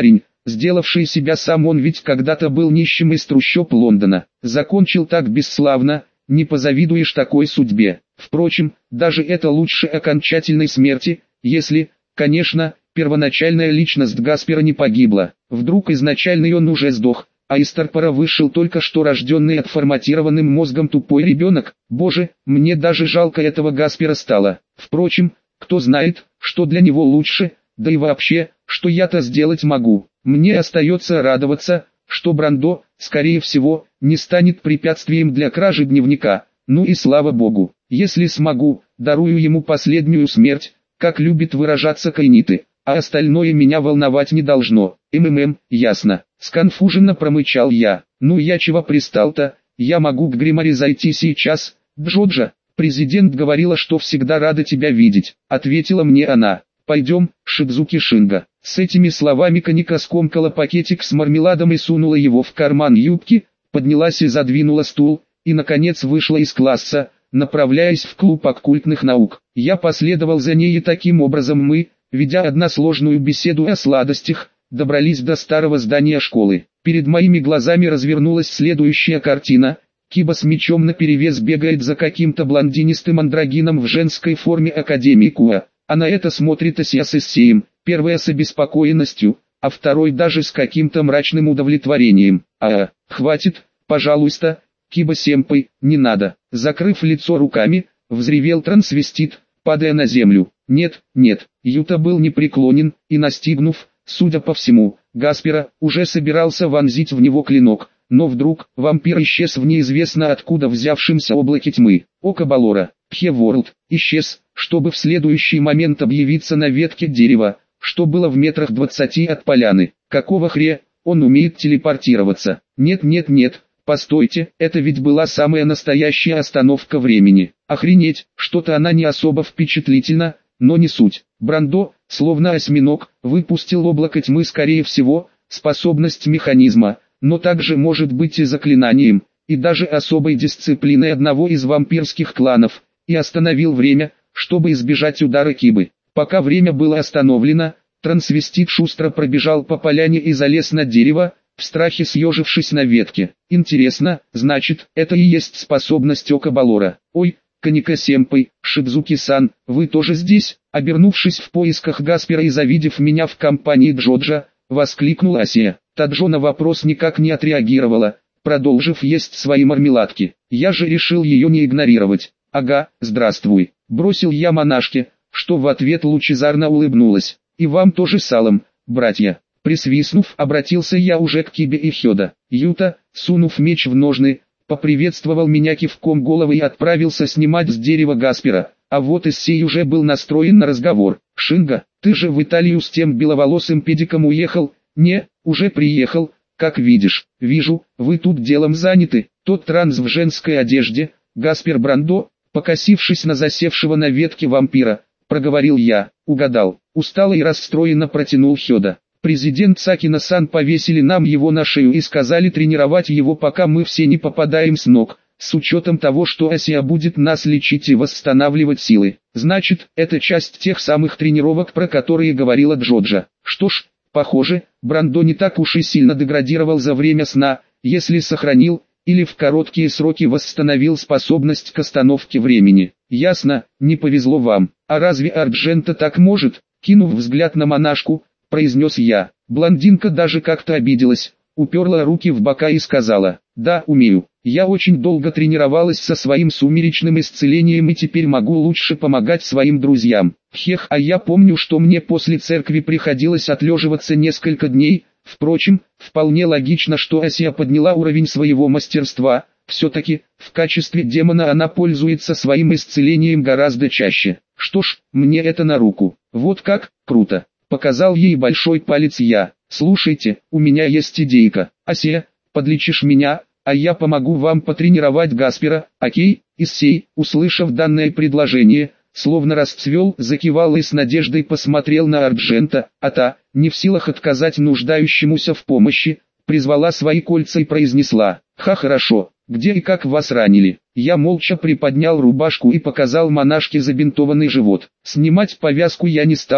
сделавший себя сам, он ведь когда-то был нищим из трущоб Лондона. Закончил так бесславно, не позавидуешь такой судьбе. Впрочем, даже это лучше окончательной смерти, если, конечно, первоначальная личность Гаспера не погибла. Вдруг изначальный он уже сдох, а из торпора вышел только что рожденный отформатированным мозгом тупой ребенок. Боже, мне даже жалко этого Гаспера стало. Впрочем, кто знает, что для него лучше, да и вообще, что я-то сделать могу. Мне остается радоваться, что Брандо, скорее всего, не станет препятствием для кражи дневника. Ну и слава богу, если смогу, дарую ему последнюю смерть, как любят выражаться кайниты, а остальное меня волновать не должно. МММ, ясно. Сконфуженно промычал я. Ну я чего пристал-то, я могу к Гримари зайти сейчас, Джоджа. Президент говорила, что всегда рада тебя видеть, ответила мне она. Пойдем, Шидзуки Шинга. С этими словами Каника скомкала пакетик с мармеладом и сунула его в карман юбки, поднялась и задвинула стул, и наконец вышла из класса, направляясь в клуб оккультных наук. Я последовал за ней, и таким образом мы, ведя односложную беседу о сладостях, добрались до старого здания школы. Перед моими глазами развернулась следующая картина. Киба с мечом наперевес бегает за каким-то блондинистым андрогином в женской форме Академии Куа. А на это смотрит Асия с Иссеем, первая с обеспокоенностью, а второй даже с каким-то мрачным удовлетворением. А, хватит, пожалуйста, Киба-сэмпай, не надо. Закрыв лицо руками, взревел трансвестит, падая на землю. Нет, нет, Юта был непреклонен, и настигнув, судя по всему, Гаспера, уже собирался вонзить в него клинок. Но вдруг, вампир исчез в неизвестно откуда взявшемся облаке тьмы. Око Балора, Пхе-Ворлд, исчез, чтобы в следующий момент объявиться на ветке дерева, что было в метрах двадцати от поляны. Какого хре, он умеет телепортироваться? Нет, нет, нет, постойте, это ведь была самая настоящая остановка времени. Охренеть, что-то она не особо впечатлительна, но не суть. Брандо, словно осьминог, выпустил облако тьмы, скорее всего, способность механизма, но также может быть и заклинанием, и даже особой дисциплиной одного из вампирских кланов, и остановил время, чтобы избежать удара Кибы. Пока время было остановлено, трансвестит шустро пробежал по поляне и залез на дерево, в страхе съежившись на ветке. Интересно, значит, это и есть способность Ока Балора. Ой, Каника-сэмпай, Шидзуки-сан, вы тоже здесь? Обернувшись в поисках Гаспера и завидев меня в компании Джоджа, воскликнула Асия. Таджо на вопрос никак не отреагировала, продолжив есть свои мармеладки. Я же решил ее не игнорировать. Ага, здравствуй, бросил я монашке, что в ответ лучезарно улыбнулась. И вам тоже салом, братья. Присвистнув, обратился я уже к Кибе и Хёда. Юта, сунув меч в ножны, поприветствовал меня кивком головы и отправился снимать с дерева Гаспера. А вот Иссей уже был настроен на разговор. Шинга, ты же в Италию с тем беловолосым педиком уехал? Не, уже приехал, как видишь. Вижу, вы тут делом заняты. Тот транс в женской одежде, Гаспер Брандо, покосившись на засевшего на ветке вампира, проговорил я. Угадал. Устало и расстроенно протянул Хёда. Президент Сакина-сан повесили нам его на шею и сказали тренировать его, пока мы все не попадаем с ног, с учетом того, что Асия будет нас лечить и восстанавливать силы. Значит, это часть тех самых тренировок, про которые говорила Джоджа. Что ж, похоже, Брандо не так уж и сильно деградировал за время сна, если сохранил, или в короткие сроки восстановил способность к остановке времени. Ясно, не повезло вам. А разве Арджента так может? Кинув взгляд на монашку, произнес я. Блондинка даже как-то обиделась, уперла руки в бока и сказала: да, умею. Я очень долго тренировалась со своим сумеречным исцелением и теперь могу лучше помогать своим друзьям. Хех, а я помню, что мне после церкви приходилось отлеживаться несколько дней. Впрочем, вполне логично, что Асия подняла уровень своего мастерства. Все-таки, в качестве демона она пользуется своим исцелением гораздо чаще. Что ж, мне это на руку. Вот как, круто. Показал ей большой палец я. Слушайте, у меня есть идейка. Асия, подлечишь меня, а я помогу вам потренировать Гаспера, окей? Иссей, услышав данное предложение, словно расцвел, закивал и с надеждой посмотрел на Арджента, а та, не в силах отказать нуждающемуся в помощи, призвала свои кольца и произнесла: «Ха, хорошо, где и как вас ранили?» Я молча приподнял рубашку и показал монашке забинтованный живот. Снимать повязку я не стал,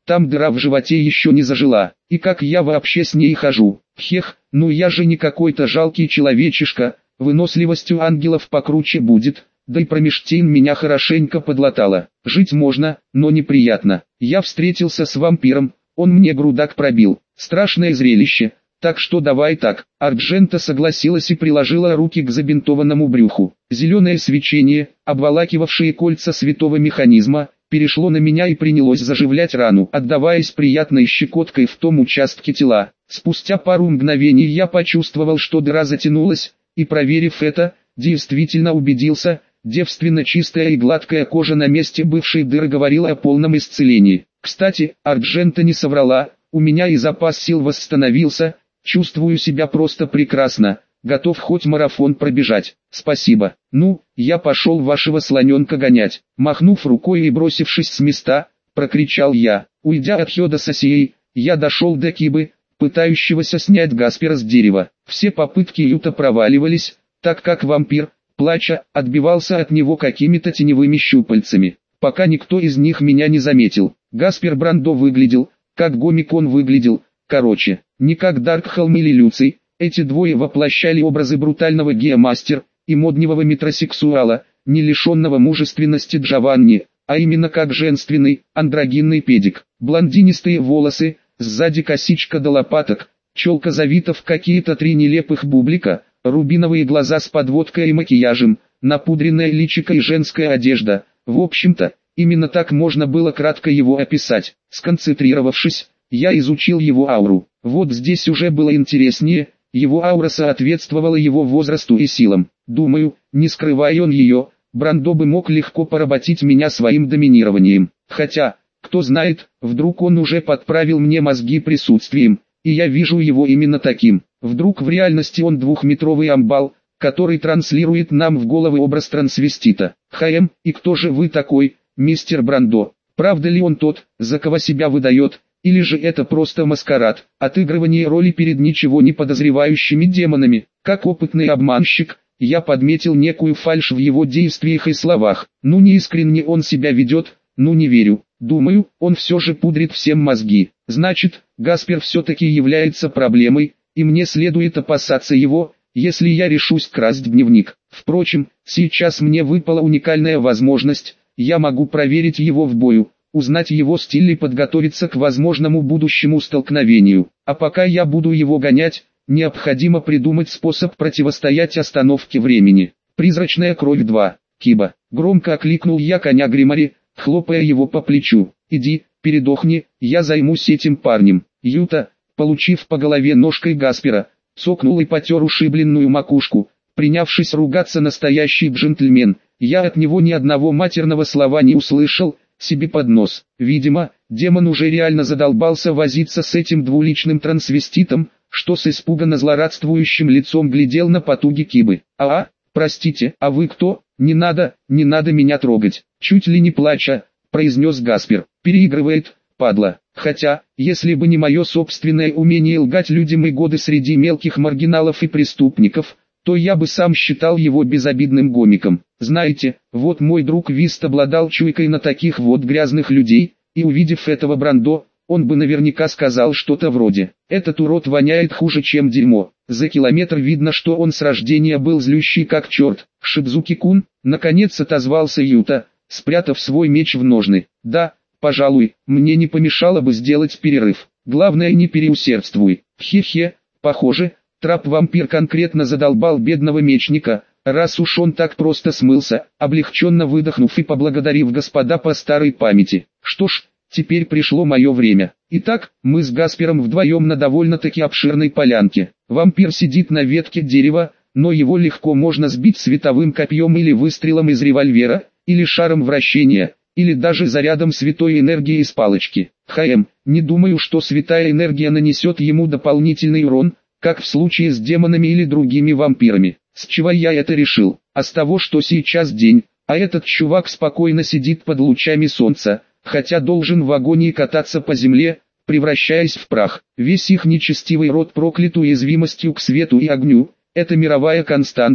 Там дыра в животе еще не зажила. И как я вообще с ней хожу? Хех, ну я же не какой-то жалкий человечишка, выносливостью ангелов покруче будет. Да и Промештейн меня хорошенько подлатала. Жить можно, но неприятно. Я встретился с вампиром, он мне грудак пробил. Страшное зрелище. Так что давай так. Арджента согласилась и приложила руки к забинтованному брюху. Зеленое свечение, обволакивавшее кольца святого механизма, перешло на меня и принялось заживлять рану, отдаваясь приятной щекоткой в том участке тела. Спустя пару мгновений я почувствовал, что дыра затянулась, и, проверив это, действительно убедился, девственно чистая и гладкая кожа на месте бывшей дыры говорила о полном исцелении. Кстати, Арджента не соврала, у меня и запас сил восстановился. Чувствую себя просто прекрасно, готов хоть марафон пробежать. Спасибо. Ну, я пошел вашего слоненка гонять. Махнув рукой и бросившись с места, прокричал я. Уйдя от Хёдоса сей, я дошел до Кибы, пытающегося снять Гаспера с дерева. Все попытки Юта проваливались, так как вампир, плача, отбивался от него какими-то теневыми щупальцами. Пока никто из них меня не заметил. Гаспер Брандо выглядел, как гомик он выглядел. Короче, не как Даркхолм или Люций, эти двое воплощали образы брутального геомастер и модневого метросексуала, не лишенного мужественности Джованни, а именно как женственный, андрогинный педик. Блондинистые волосы, сзади косичка до лопаток, челка завита в какие-то три нелепых бублика, рубиновые глаза с подводкой и макияжем, напудренное личико и женская одежда. В общем-то, именно так можно было кратко его описать. Сконцентрировавшись, я изучил его ауру. Вот здесь уже было интереснее, его аура соответствовала его возрасту и силам. Думаю, не скрывая он ее, Брандо бы мог легко поработить меня своим доминированием. Хотя, кто знает, вдруг он уже подправил мне мозги присутствием, и я вижу его именно таким. Вдруг в реальности он двухметровый амбал, который транслирует нам в головы образ трансвестита. Хм, и кто же вы такой, мистер Брандо? Правда ли он тот, за кого себя выдает? Или же это просто маскарад, отыгрывание роли перед ничего не подозревающими демонами? Как опытный обманщик, я подметил некую фальшь в его действиях и словах. Ну не искренне он себя ведет, ну не верю. Думаю, он все же пудрит всем мозги. Значит, Гаспер все-таки является проблемой, и мне следует опасаться его, если я решусь красть дневник. Впрочем, сейчас мне выпала уникальная возможность, я могу проверить его в бою, узнать его стиль и подготовиться к возможному будущему столкновению. А пока я буду его гонять, необходимо придумать способ противостоять остановке времени. Призрачная кровь два. Киба. Громко окликнул я коня Гримари, хлопая его по плечу. Иди, передохни, я займусь этим парнем. Юта, получив по голове ножкой Гаспера, цокнул и потер ушибленную макушку, принявшись ругаться настоящий джентльмен. Я от него ни одного матерного слова не услышал, себе под нос. Видимо, демон уже реально задолбался возиться с этим двуличным трансвеститом, что с испуганно злорадствующим лицом глядел на потуги Кибы. «А, простите, а вы кто? Не надо, не надо меня трогать!» Чуть ли не плача, произнес Гаспер. «Переигрывает, падла. Хотя, если бы не мое собственное умение лгать людям и годы среди мелких маргиналов и преступников, то я бы сам считал его безобидным гомиком. Знаете, вот мой друг Вист обладал чуйкой на таких вот грязных людей, и увидев этого Брандо, он бы наверняка сказал что-то вроде: «Этот урод воняет хуже, чем дерьмо». За километр видно, что он с рождения был злющий как черт. «Шидзуки-кун», наконец отозвался Юта, спрятав свой меч в ножны. «Да, пожалуй, мне не помешало бы сделать перерыв. Главное, не переусердствуй». Хе-хе, похоже, трап-вампир конкретно задолбал бедного мечника, раз уж он так просто смылся, облегченно выдохнув и поблагодарив господа по старой памяти. Что ж, теперь пришло мое время. Итак, мы с Гаспером вдвоем на довольно-таки обширной полянке. Вампир сидит на ветке дерева, но его легко можно сбить световым копьем или выстрелом из револьвера, или шаром вращения, или даже зарядом святой энергии из палочки. Хм, не думаю, что святая энергия нанесет ему дополнительный урон, как в случае с демонами или другими вампирами. С чего я это решил? А с того, что сейчас день, а этот чувак спокойно сидит под лучами солнца, хотя должен в агонии кататься по земле, превращаясь в прах. Весь их нечестивый род проклят уязвимостью к свету и огню, это мировая константа,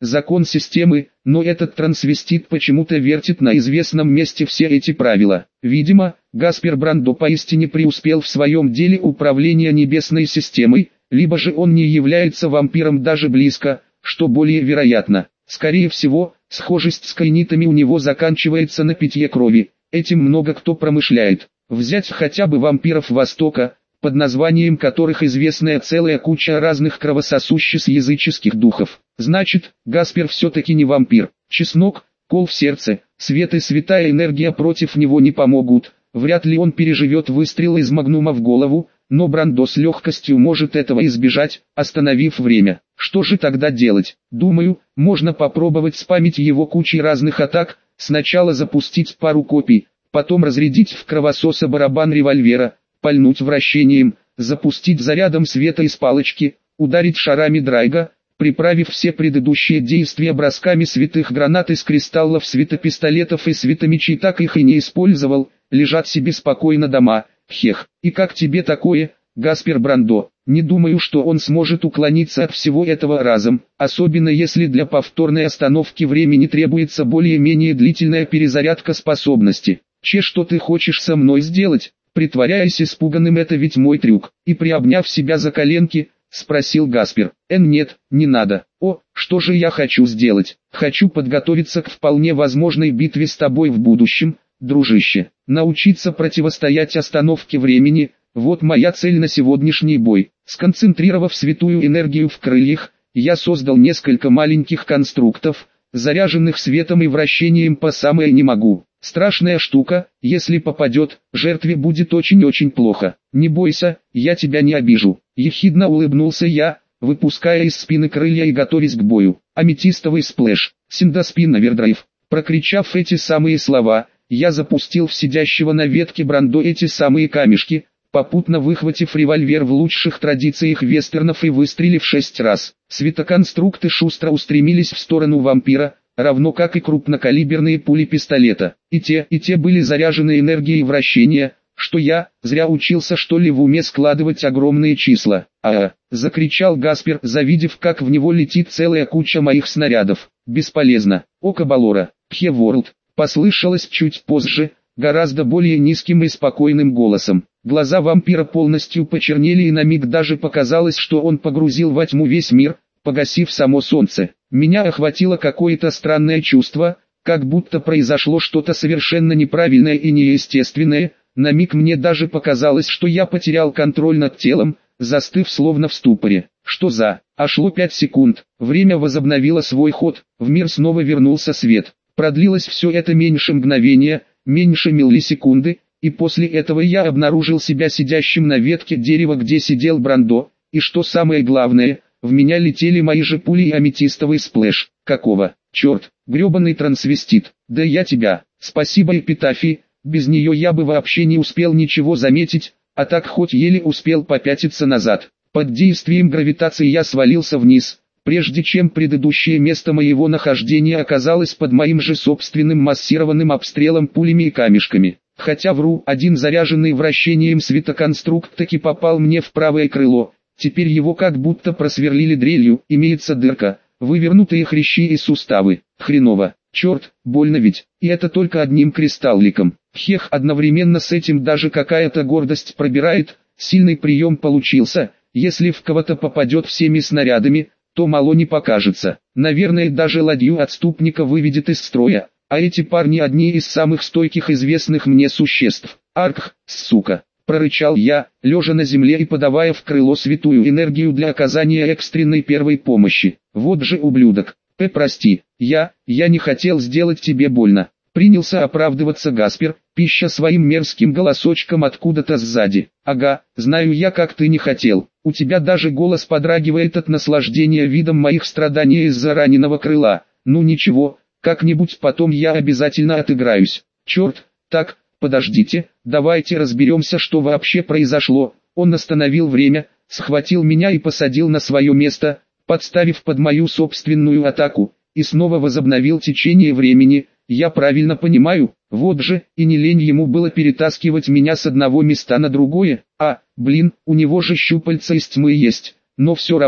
закон системы, но этот трансвестит почему-то вертит на известном месте все эти правила. Видимо, Гаспер Брандо поистине преуспел в своем деле управления небесной системой, либо же он не является вампиром даже близко, что более вероятно. Скорее всего, схожесть с кайнитами у него заканчивается на питье крови, этим много кто промышляет. Взять хотя бы вампиров Востока, под названием которых известная целая куча разных кровососущих языческих духов. Значит, Гаспер все-таки не вампир. Чеснок, кол в сердце, свет и святая энергия против него не помогут. Вряд ли он переживет выстрел из магнума в голову, но Брандо с легкостью может этого избежать, остановив время. Что же тогда делать? Думаю, можно попробовать спамить его кучей разных атак, сначала запустить пару копий, потом разрядить в кровососа барабан револьвера, пальнуть вращением, запустить зарядом света из палочки, ударить шарами драйга, приправив все предыдущие действия бросками святых гранат из кристаллов, светопистолетов и светомечей, так их и не использовал, лежат себе спокойно дома. Хех, и как тебе такое, Гаспер Брандо? Не думаю, что он сможет уклониться от всего этого разом, особенно если для повторной остановки времени требуется более-менее длительная перезарядка способности. Че, что ты хочешь со мной сделать? Притворяясь испуганным, это ведь мой трюк. И приобняв себя за коленки, спросил Гаспер. Эн, нет, не надо. О, что же я хочу сделать? Хочу подготовиться к вполне возможной битве с тобой в будущем, дружище. Научиться противостоять остановке времени, вот моя цель на сегодняшний бой. Сконцентрировав святую энергию в крыльях, я создал несколько маленьких конструктов, заряженных светом и вращением по самое не могу. Страшная штука, если попадет, жертве будет очень-очень плохо. Не бойся, я тебя не обижу. Ехидно улыбнулся я, выпуская из спины крылья и готовясь к бою. Аметистовый сплэш, синдоспин овердрайв. Прокричав эти самые слова, я запустил в сидящего на ветке Брандо эти самые камешки, попутно выхватив револьвер в лучших традициях вестернов и выстрелив шесть раз. Светоконструкты шустро устремились в сторону вампира, равно как и крупнокалиберные пули пистолета. И те, и те были заряжены энергией вращения, что я, зря учился что ли в уме складывать огромные числа. А-а, закричал Гаспер, завидев, как в него летит целая куча моих снарядов. Бесполезно. Око Балора, Пхе-Ворлд, послышалось чуть позже, гораздо более низким и спокойным голосом. Глаза вампира полностью почернели, и на миг даже показалось, что он погрузил во тьму весь мир, погасив само солнце. Меня охватило какое-то странное чувство, как будто произошло что-то совершенно неправильное и неестественное. На миг мне даже показалось, что я потерял контроль над телом, застыв словно в ступоре. Что за? А шло пять секунд. Время возобновило свой ход, в мир снова вернулся свет. Продлилось все это меньше мгновения, меньше миллисекунды, и после этого я обнаружил себя сидящим на ветке дерева, где сидел Брандо, и что самое главное, в меня летели мои же пули и аметистовый сплэш. Какого? Черт, гребаный трансвестит. Да я тебя. Спасибо эпитафии, без нее я бы вообще не успел ничего заметить, а так хоть еле успел попятиться назад. Под действием гравитации я свалился вниз, прежде чем предыдущее место моего нахождения оказалось под моим же собственным массированным обстрелом пулями и камешками. Хотя вру, один заряженный вращением светоконструкт таки попал мне в правое крыло. Теперь его как будто просверлили дрелью, имеется дырка, вывернутые хрящи и суставы. Хреново, черт, больно ведь, и это только одним кристалликом. Хех, одновременно с этим даже какая-то гордость пробирает, сильный прием получился, если в кого-то попадет всеми снарядами, то мало не покажется. Наверное, даже ладью отступника выведет из строя, а эти парни одни из самых стойких известных мне существ. Арх, сука. Прорычал я, лежа на земле и подавая в крыло святую энергию для оказания экстренной первой помощи. Вот же ублюдок. П, прости, я, я не хотел сделать тебе больно. Принялся оправдываться Гаспер, пища своим мерзким голосочком откуда-то сзади. Ага, знаю я, как ты не хотел. У тебя даже голос подрагивает от наслаждения видом моих страданий из-за раненого крыла. Ну ничего, как-нибудь потом я обязательно отыграюсь. Черт, так... Подождите, давайте разберемся, что вообще произошло. Он остановил время, схватил меня и посадил на свое место, подставив под мою собственную атаку, и снова возобновил течение времени. Я правильно понимаю? Вот же, и не лень ему было перетаскивать меня с одного места на другое. А, блин, у него же щупальца из тьмы есть, но все равно,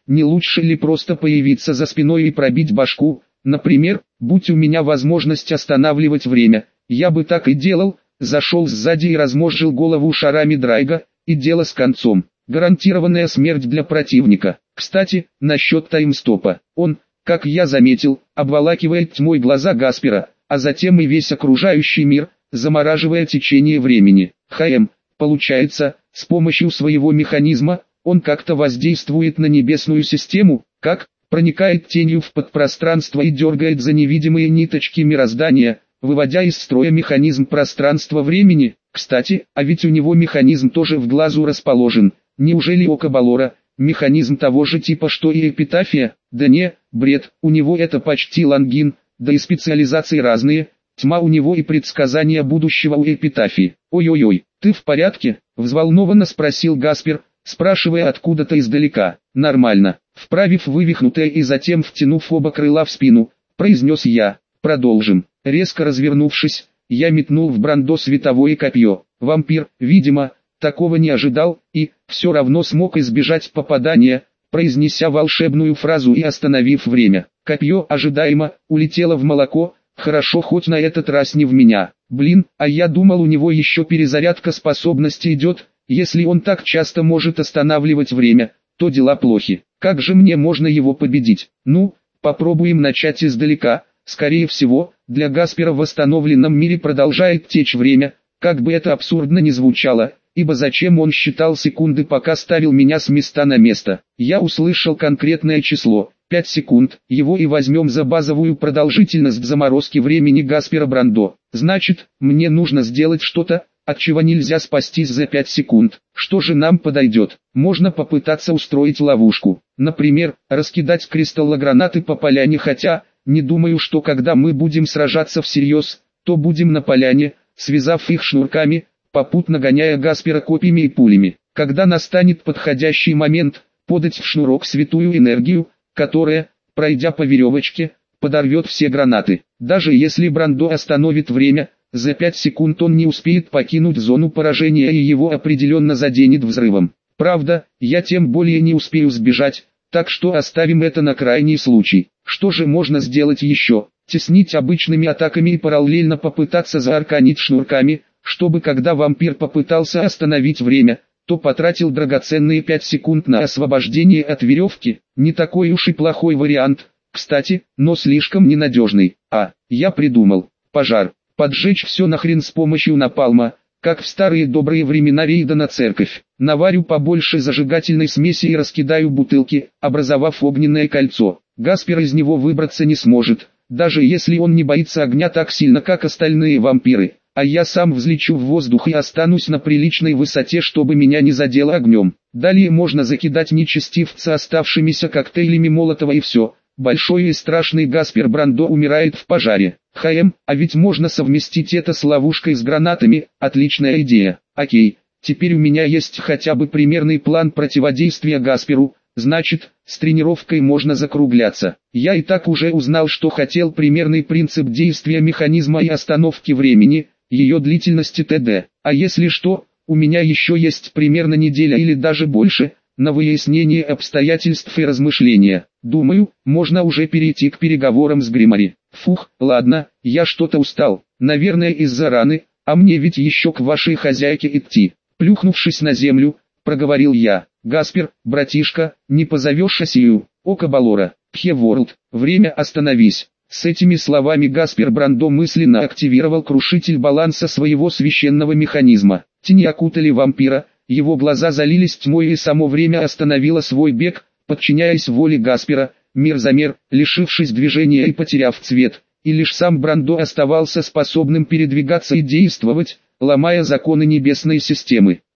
не лучше ли просто появиться за спиной и пробить башку? Например, будь у меня возможность останавливать время, я бы так и делал, зашел сзади и размозжил голову шарами Драйга, и дело с концом. Гарантированная смерть для противника. Кстати, насчет таймстопа. Он, как я заметил, обволакивает тьмой глаза Гаспера, а затем и весь окружающий мир, замораживая течение времени. ХМ, получается, с помощью своего механизма, он как-то воздействует на небесную систему, как проникает тенью в подпространство и дергает за невидимые ниточки мироздания, выводя из строя механизм пространства-времени. Кстати, а ведь у него механизм тоже в глазу расположен. Неужели око Балора, механизм того же типа что и эпитафия? Да не, бред, у него это почти лангин, да и специализации разные. Тьма у него и предсказания будущего у эпитафии. Ой-ой-ой, ты в порядке? Взволнованно спросил Гаспер, спрашивая откуда-то издалека. Нормально. Вправив вывихнутое и затем втянув оба крыла в спину, произнес я. Продолжим. Резко развернувшись, я метнул в Брандо световое копье. Вампир, видимо, такого не ожидал, и все равно смог избежать попадания, произнеся волшебную фразу и остановив время. Копье ожидаемо улетело в молоко, хорошо хоть на этот раз не в меня. Блин, а я думал у него еще перезарядка способности идет, если он так часто может останавливать время, то дела плохи. Как же мне можно его победить? Ну, попробуем начать издалека. Скорее всего, для Гаспера в восстановленном мире продолжает течь время, как бы это абсурдно ни звучало, ибо зачем он считал секунды, пока ставил меня с места на место. Я услышал конкретное число, пять секунд, его и возьмем за базовую продолжительность заморозки времени Гаспера Брандо. Значит, мне нужно сделать что-то, от чего нельзя спастись за пять секунд. Что же нам подойдет? Можно попытаться устроить ловушку. Например, раскидать кристаллогранаты по поляне, хотя, не думаю, что когда мы будем сражаться всерьез, то будем на поляне, связав их шнурками, попутно гоняя Гаспера копьями и пулями. Когда настанет подходящий момент, подать в шнурок святую энергию, которая, пройдя по веревочке, подорвет все гранаты. Даже если Брандо остановит время, за пять секунд он не успеет покинуть зону поражения и его определенно заденет взрывом. Правда, я тем более не успею сбежать, так что оставим это на крайний случай. Что же можно сделать еще? Теснить обычными атаками и параллельно попытаться заарканить шнурками, чтобы когда вампир попытался остановить время, то потратил драгоценные пять секунд на освобождение от веревки. Не такой уж и плохой вариант, кстати, но слишком ненадежный. А, я придумал. Пожар. Поджечь все нахрен с помощью напалма, как в старые добрые времена рейда на церковь. Наварю побольше зажигательной смеси и раскидаю бутылки, образовав огненное кольцо. Гаспер из него выбраться не сможет, даже если он не боится огня так сильно, как остальные вампиры. А я сам взлечу в воздух и останусь на приличной высоте, чтобы меня не задело огнем. Далее можно закидать нечестивца оставшимися коктейлями Молотова и все. Большой и страшный Гаспер Брандо умирает в пожаре. ХМ, а ведь можно совместить это с ловушкой с гранатами, отличная идея. Окей, теперь у меня есть хотя бы примерный план противодействия Гасперу, значит, с тренировкой можно закругляться. Я и так уже узнал, что хотел примерный принцип действия механизма и остановки времени, ее длительности т.д. А если что, у меня еще есть примерно неделя или даже больше, на выяснение обстоятельств и размышления. Думаю, можно уже перейти к переговорам с Гримари. Фух, ладно, я что-то устал, наверное из-за раны, а мне ведь еще к вашей хозяйке идти. Плюхнувшись на землю, проговорил я. Гаспер, братишка, не позовешь Асию, Око Балора, Пхе-Ворлд, время остановись. С этими словами Гаспер Брандо мысленно активировал крушитель баланса своего священного механизма. Тени окутали вампира, его глаза залились тьмой и само время остановило свой бег, подчиняясь воле Гаспера. Мир замер, лишившись движения и потеряв цвет, и лишь сам Брандо оставался способным передвигаться и действовать, ломая законы небесной системы.